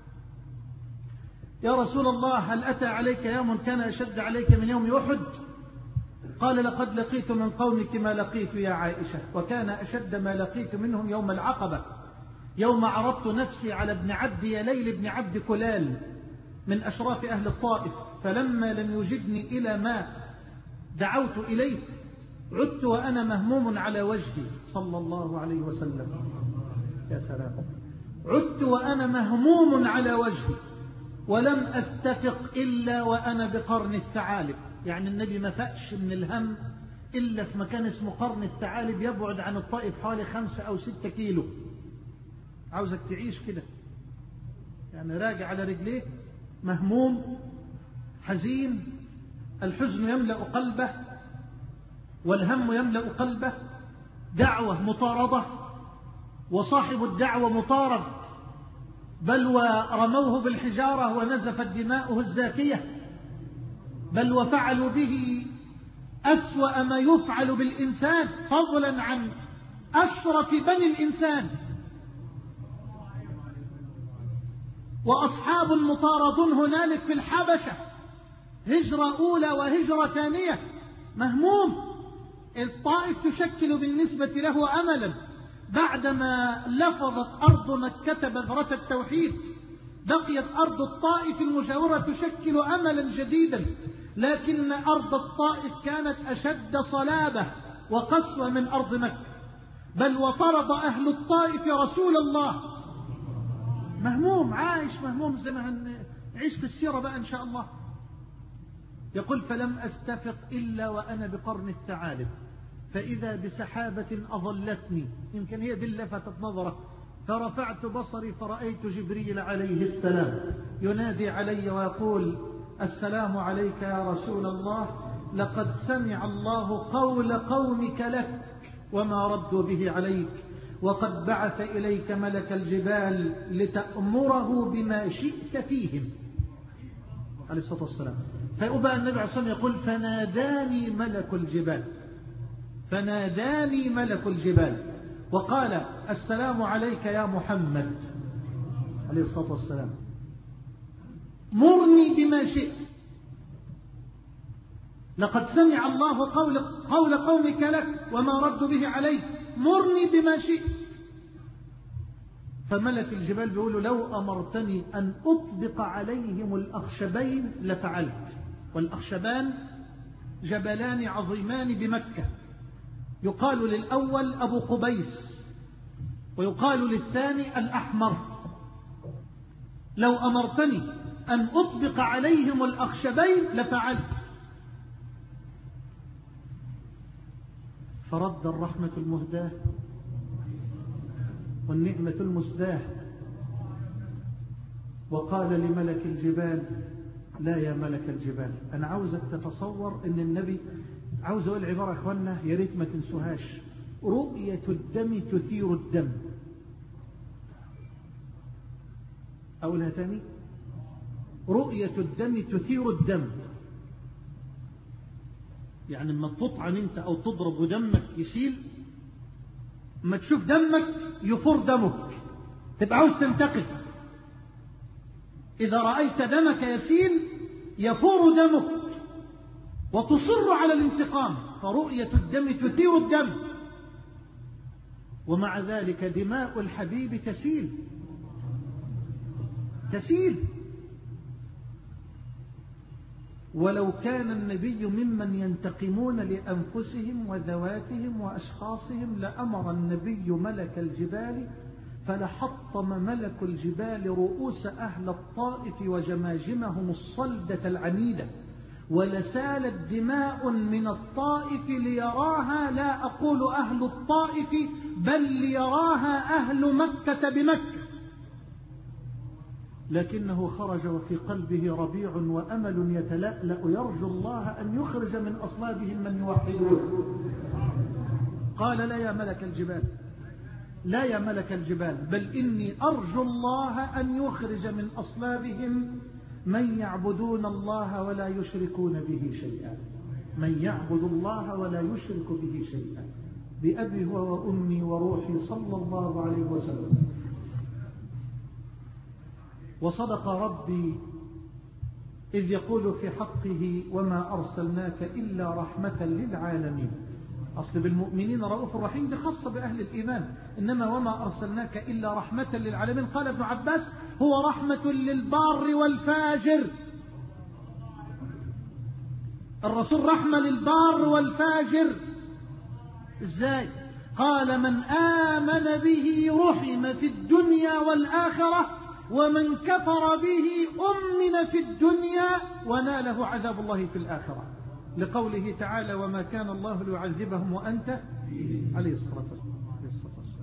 يا رسول الله هل أتى عليك يوم كان أشد عليك من يوم أحد؟ قال: لقد لقيت من قومك ما لقيت يا عائشة، وكان أشد ما لقيت منهم يوم العقبة، يوم عرضت نفسي على ابن عبد يليل بن عبد كلال من أشراف أهل الطائف، فلما لم يجدني إلى ما دعوت إليه عدت وأنا مهموم على وجهي صلى الله عليه وسلم. يا سلام. عدت وأنا مهموم على وجهي ولم أستفق إلا وأنا بقرن الثعالب، يعني النبي ما فاقش من الهم إلا في مكان اسمه قرن الثعالب، يبعد عن الطائف حوالي خمسة أو ستة كيلو. عاوزك تعيش كده، يعني راجع على رجليه مهموم حزين، الحزن يملأ قلبه والهم يملأ قلبه، دعوة مطاردة وصاحب الدعوة مطارد، بل ورموه بالحجارة ونزفت دماؤه الزاكية، بل وفعلوا به أسوأ ما يفعل بالإنسان، فضلا عن أشرف بني الإنسان. وأصحاب المطاردون هنالك في الحبشة، هجرة أولى وهجرة ثانية، مهموم. الطائف تشكل بالنسبة له أملا بعدما لفظت أرض مكة بذرة التوحيد، بقيت أرض الطائف المجاورة تشكل أملا جديدا، لكن أرض الطائف كانت أشد صلابة وقسوة من أرض مكة، بل وطرد أهل الطائف رسول الله. مهموم عايش مهموم زي ما هنعيش في السيرة بقى إن شاء الله. يقول: فلم أستفق إلا وأنا بقرن الثعالب، فإذا بسحابة أظلتني، يمكن هي دي اللي لفتت نظره، فرفعت بصري فرأيت جبريل عليه السلام ينادي علي ويقول: السلام عليك يا رسول الله، لقد سمع الله قول قومك لك وما ردوا به عليك، وقد بعث إليك ملك الجبال لتأمره بما شئت فيهم عليه الصلاة والسلام. فأبى النبي عليه الصلاة والسلام يقول: فناداني ملك الجبال، فناداني ملك الجبال وقال: السلام عليك يا محمد عليه الصلاة والسلام، مرني بما شئت، لقد سمع الله قول, قول قومك لك وما ردوا به عليك، مرني بما شئت. فملك الجبال بيقول: لو أمرتني أن أطبق عليهم الأخشبين لفعلت. والأخشبان جبلان عظيمان بمكة، يقال للأول أبو قبيس ويقال للثاني الأحمر. لو أمرتني أن أطبق عليهم الأخشبين لفعلت. فرد الرحمة المهداة والنعمة المسداة وقال لملك الجبال: لا يا ملك الجبال، أنا عاوزك تتصور أن النبي عاوز أقول عبارة أخوانا يا ريت ما تنسوهاش: رؤية الدم تثير الدم. أقولها تاني: رؤية الدم تثير الدم. يعني لما تطعن انت او تضرب ودمك يسيل، ما تشوف دمك يفور دمك تبقى عاوز تنتقم. إذا رأيت دمك يسيل يفور دمك وتصر على الانتقام، فرؤية الدم تثير الدم. ومع ذلك دماء الحبيب تسيل تسيل. ولو كان النبي ممن ينتقمون لأنفسهم وذواتهم وأشخاصهم لأمر النبي ملك الجبال فلحطم ملك الجبال رؤوس أهل الطائف وجماجمهم الصلدة العنيدة، ولسالت دماء من الطائف ليراها، لا أقول أهل الطائف بل ليراها أهل مكة بمكة. لكنه خرج وفي قلبه ربيع وأمل يتلألأ يرجو الله أن يخرج من أصلابهم من يوحدون. قال: لا يا ملك الجبال، لا يا ملك الجبال، بل إني أرجو الله أن يخرج من أصلابهم من يعبدون الله ولا يشركون به شيئا. من يعبد الله ولا يشرك به شيئا. بأبي هو وأمي وروحي صلى الله عليه وسلم. وصدق ربي إذ يقول في حقه: وما أرسلناك إلا رحمة للعالمين. أصل بالمؤمنين رؤوف رحيم، دي خاصة بأهل الإيمان، إنما وما أرسلناك إلا رحمة للعالمين. قال ابن عباس: هو رحمة للبار والفاجر. الرسول رحمة للبار والفاجر. إزاي؟ قال: من آمن به رحم في الدنيا والآخرة، ومن كفر به أمن في الدنيا وناله عذاب الله في الآخرة، لقوله تعالى: وما كان الله ليعذبهم وأنت عليه الصلاة والسلام.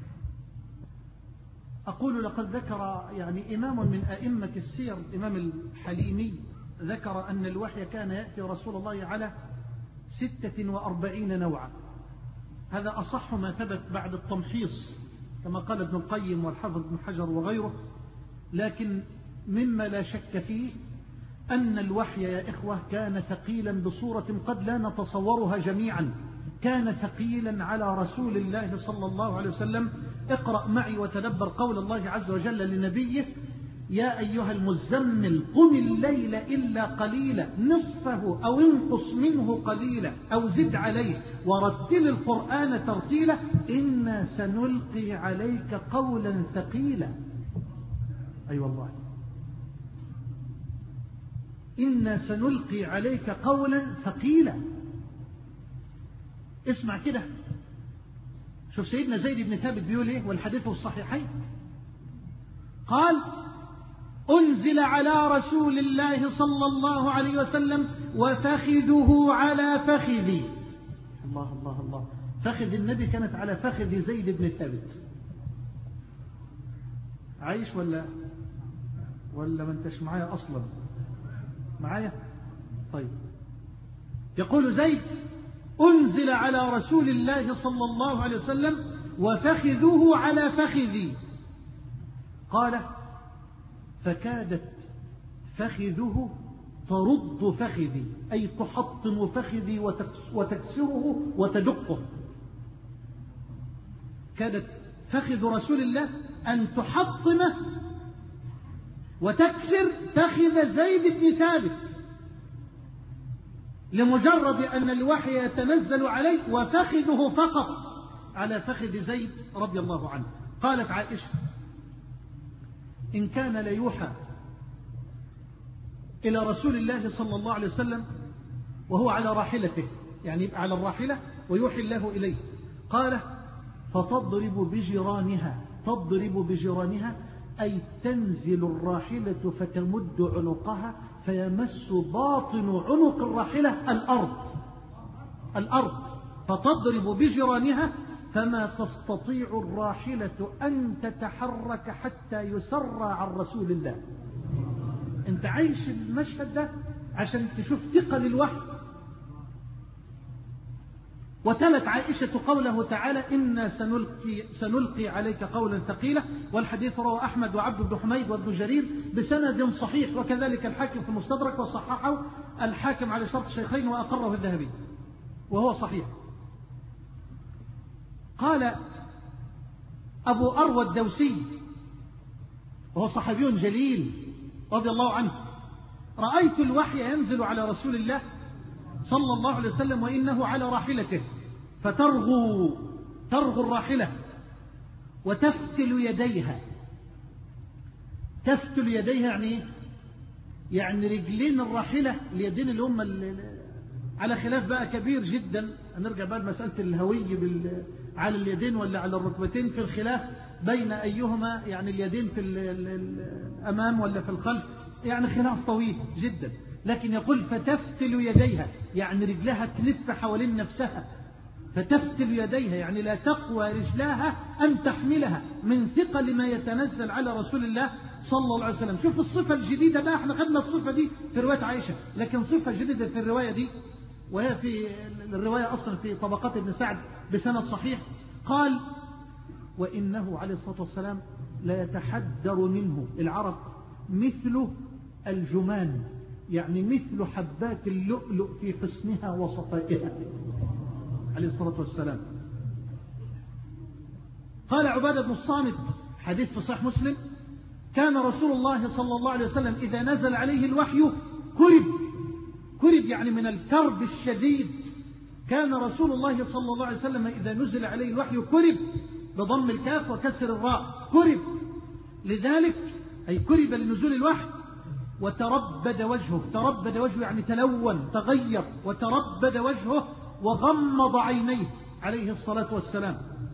أقول: لقد ذكر يعني إمام من أئمة السير، الإمام الحليمي، ذكر أن الوحي كان يأتي رسول الله على ستة وأربعين نوعا. هذا أصح ما ثبت بعد التمحيص كما قال ابن القيم والحافظ ابن حجر وغيره. لكن مما لا شك فيه أن الوحي يا إخوة كان ثقيلا بصورة قد لا نتصورها جميعا. كان ثقيلا على رسول الله صلى الله عليه وسلم. اقرأ معي وتدبر قول الله عز وجل لنبيه: يا أيها المزمل قم الليل إلا قليلا نصفه أو انقص منه قليلا أو زد عليه ورتل القرآن ترتيلا إنا سنلقي عليك قولا ثقيلا. أي أيوة والله، إنا سنلقي عليك قولا ثقيلا. اسمع كده، شوف سيدنا زيد بن ثابت بيقول ايه، والحديث في الصحيحين، قال: أنزل على رسول الله صلى الله عليه وسلم وفخذه على فخذي. الله الله الله، فخذ النبي كانت على فخذ زيد بن ثابت. عايش ولا ولا ما انتش معايا أصلا؟ معايا؟ طيب. يقول زيد: أنزل على رسول الله صلى الله عليه وسلم وفخذه على فخذي. قال: فكادت فخذه ترد فخذي، أي تحطم فخذي وتكسره وتدقه. كادت فخذ رسول الله أن تحطمه وتكسر فخذ زيد بن ثابت، لمجرد أن الوحي يتنزل عليه وفخذه فقط على فخذ زيد رضي الله عنه. قالت عائشة: إن كان ليوحى إلى رسول الله صلى الله عليه وسلم وهو على راحلته، يعني يبقى على الراحلة ويوحي الله إليه، قال: فتضرب بجيرانها، تضرب بجيرانها أي تنزل الراحلة فتمد عنقها فيمس باطن عنق الراحلة الأرض الأرض فتضرب بجرانها فما تستطيع الراحلة أن تتحرك حتى يسرى عن رسول الله. انت عايش المشهد ده عشان تشوف ثقل الوحي. وتلت عائشة قوله تعالى إنا سنلقي, سنلقي عليك قولا ثقيلا، والحديث رواه أحمد وعبد بن حميد وابن جرير بسند صحيح، وكذلك الحاكم في المستدرك وصححه الحاكم على شرط الشيخين وأقره الذهبي وهو صحيح. قال أبو أروى الدوسي وهو صحابي جليل رضي الله عنه: رأيت الوحي ينزل على رسول الله صلى الله عليه وسلم وإنه على راحلته، فترغو ترغو الراحلة وتفتل يديها. تفتل يديها يعني يعني رجلين الراحلة، اليدين اللي هم على خلاف بقى كبير جدا. هنرجع بقى لمسألة الهوي بال... على اليدين ولا على الركبتين، في الخلاف بين أيهما، يعني اليدين في الأمام ولا في الخلف، يعني خلاف طويل جدا. لكن يقول فتفتل يديها يعني رجلها تلف حوالين نفسها، فتفتل يديها يعني لا تقوى رجلاها أن تحملها من ثقل ما يتنزل على رسول الله صلى الله عليه وسلم. شوف الصفة الجديدة بقى، احنا خدنا الصفة دي في رواية عائشة، لكن صفة جديدة في الرواية دي، وهي في الرواية أصلا في طبقات ابن سعد بسند صحيح. قال: وإنه عليه الصلاة والسلام لا يتحدر منه العرب مثل الجمان، يعني مثل حبات اللؤلؤ في حسنها وصفائها عليه الصلاة والسلام. قال عبادة بن الصامت، حديث في صحيح مسلم: كان رسول الله صلى الله عليه وسلم إذا نزل عليه الوحي كرب كرب يعني من الكرب الشديد. كان رسول الله صلى الله عليه وسلم إذا نزل عليه الوحي كرب بضم الكاف وكسر الراء، كرب. لذلك أي كرب لنزول الوحي. وتربد وجهه، تربد وجهه يعني تلون تغير، وتربد وجهه وغمض عينيه عليه الصلاة والسلام.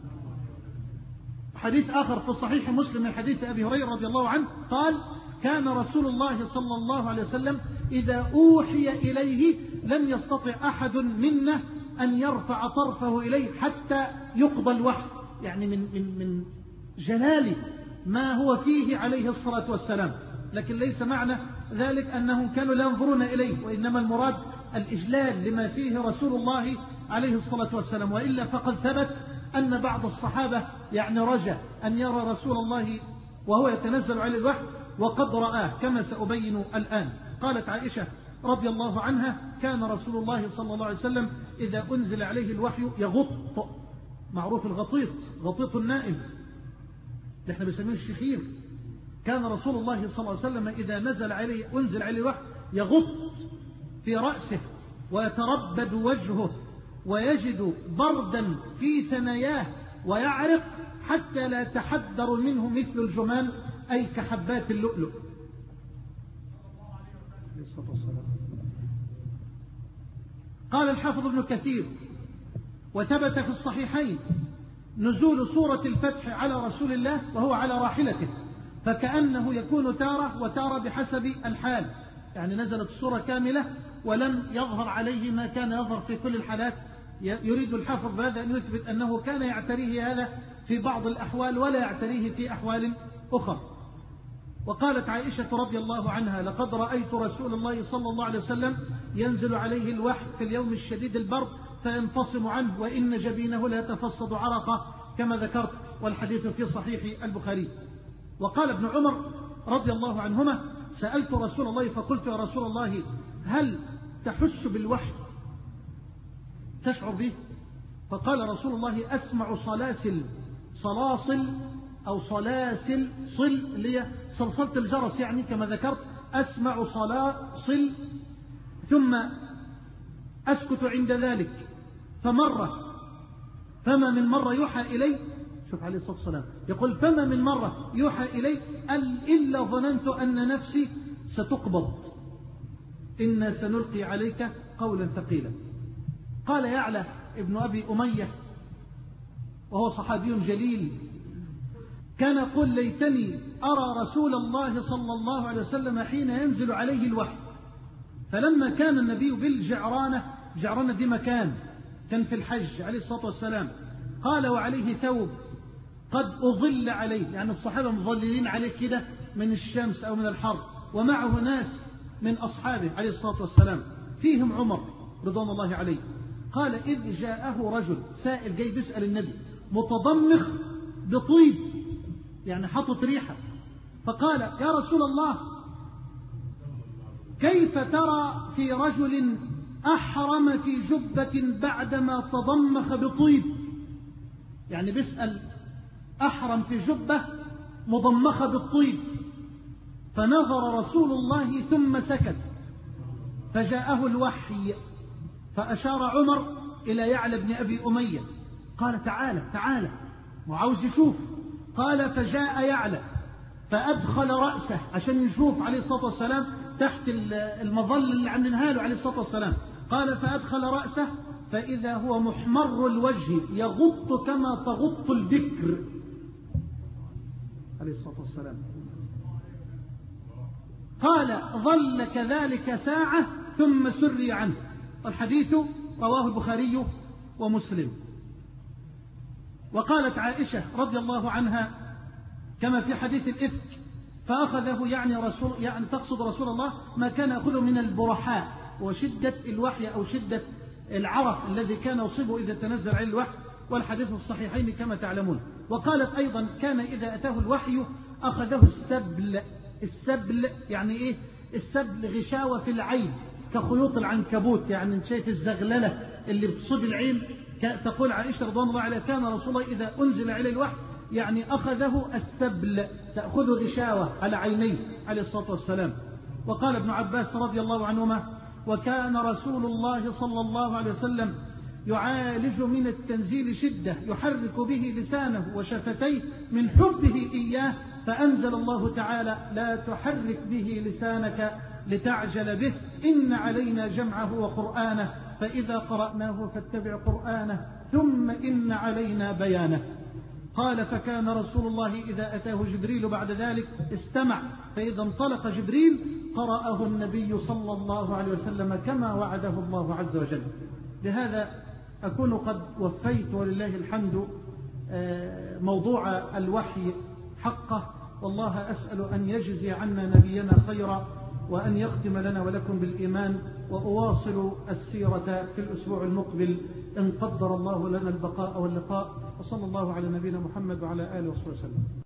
حديث آخر في صحيح مسلم من حديث أبي هريرة رضي الله عنه قال: كان رسول الله صلى الله عليه وسلم إذا أوحي إليه لم يستطع أحد منا أن يرفع طرفه إليه حتى يقضى الوحي، يعني من, من, من جلال ما هو فيه عليه الصلاة والسلام. لكن ليس معنى ذلك أنهم كانوا لا ينظرون إليه، وإنما المراد الإجلال لما فيه رسول الله عليه الصلاة والسلام. وإلا فقد ثبت أن بعض الصحابة يعني رجى أن يرى رسول الله وهو يتنزل عليه الوحي وقد رآه، كما سأبين الآن. قالت عائشة رضي الله عنها: كان رسول الله صلى الله عليه وسلم إذا أنزل عليه الوحي يغط، معروف الغطيط، غطيط النائم اللي احنا بنسميه الشخير. كان رسول الله صلى الله عليه وسلم إذا نزل عليه أنزل عليه الوحي يغط في رأسه ويتربد وجهه ويجد بردا في ثناياه ويعرق حتى لا يتحدر منه مثل الجمان، أي كحبات اللؤلؤ. قال الحافظ ابن كثير: وثبت في الصحيحين نزول سورة الفتح على رسول الله وهو على راحلته، فكأنه يكون تارة وتارة بحسب الحال، يعني نزلت السورة كاملة ولم يظهر عليه ما كان يظهر في كل الحالات. يريد الحافظ بهذا أن يثبت أنه كان يعتريه هذا في بعض الأحوال ولا يعتريه في أحوال أخرى. وقالت عائشة رضي الله عنها: لقد رأيت رسول الله صلى الله عليه وسلم ينزل عليه الوحي في اليوم الشديد البرد فينفصم عنه وإن جبينه لا يتفصد عرقا كما ذكرت، والحديث في صحيح البخاري. وقال ابن عمر رضي الله عنهما: سألت رسول الله فقلت: يا رسول الله هل تحس بالوحي تشعر به؟ فقال رسول الله: أسمع صلاسل صلاصل أو صلاسل صل اللي هي صلصلة الجرس، يعني كما ذكرت أسمع صلاصل ثم أسكت عند ذلك، فمرة فما من مرة يوحى إلي، شوف عليه الصلاة والسلام يقول: فما من مرة يوحى إلي إلا ظننت أن نفسي ستقبض، إنا سنلقي عليك قولا ثقيلا. قال يعلى ابن أبي أمية وهو صحابي جليل: كان يقول ليتني أرى رسول الله صلى الله عليه وسلم حين ينزل عليه الوحي. فلما كان النبي بالجعرانة، جعرانة دي مكان كان في الحج عليه الصلاة والسلام، قال وعليه ثوب قد أظل عليه، يعني الصحابة مظللين عليه كده من الشمس أو من الحر، ومعه ناس من أصحابه عليه الصلاة والسلام فيهم عمر رضوان الله عليه. قال إذ جاءه رجل سائل جاي بيسأل النبي متضمخ بطيب، يعني حطت ريحة، فقال يا رسول الله كيف ترى في رجل أحرم في جبة بعدما تضمخ بطيب؟ يعني بيسأل أحرم في جبة مضمخة بالطيب. فنظر رسول الله ثم سكت، فجاءه الوحي فأشار عمر إلى يعلى بن أبي أمية، قال تعالى تعالى وعاوز يشوف. قال فجاء يعلى فأدخل رأسه عشان يشوف عليه الصلاة والسلام تحت المظل اللي عاملينها له عليه الصلاة والسلام. قال فأدخل رأسه فإذا هو محمر الوجه يغط كما تغط البكر عليه الصلاة والسلام. قال ظل كذلك ساعة ثم سري عنه. والحديث رواه البخاري ومسلم. وقالت عائشة رضي الله عنها كما في حديث الإفك فأخذه يعني رسول يعني تقصد رسول الله ما كان يأخذه من البرحاء وشدة الوحي أو شدة العرق الذي كان يصيبه إذا تنزل عليه الوحي، والحديث في الصحيحين كما تعلمون. وقالت أيضا كان إذا أتاه الوحي أخذه السبل. السبل يعني إيه؟ السبل غشاوة في العين كخيوط العنكبوت، يعني شايف الزغللة اللي بتصيب العين. تقول عائشة رضوان الله عليها كان رسول الله إذا أنزل عليه الوحي يعني أخذه السبل تأخذ غشاوة على عينيه عليه الصلاة والسلام. وقال ابن عباس رضي الله عنهما وكان رسول الله صلى الله عليه وسلم يعالج من التنزيل شدة يحرك به لسانه وشفتيه من حبه إياه، فأنزل الله تعالى لا تحرك به لسانك لتعجل به إن علينا جمعه وقرآنه فإذا قرأناه فاتبع قرآنه ثم إن علينا بيانه. قال فكان رسول الله إذا أتاه جبريل بعد ذلك استمع، فإذا انطلق جبريل قرأه النبي صلى الله عليه وسلم كما وعده الله عز وجل. لهذا أكون قد وفيت ولله الحمد موضوع الوحي حقه، والله أسأل أن يجزي عنا نبينا خيرا وأن يختم لنا ولكم بالإيمان، وأواصل السيرة في الأسبوع المقبل إن قدر الله لنا البقاء واللقاء. وصلى الله على نبينا محمد وعلى آله وصحبه وسلم.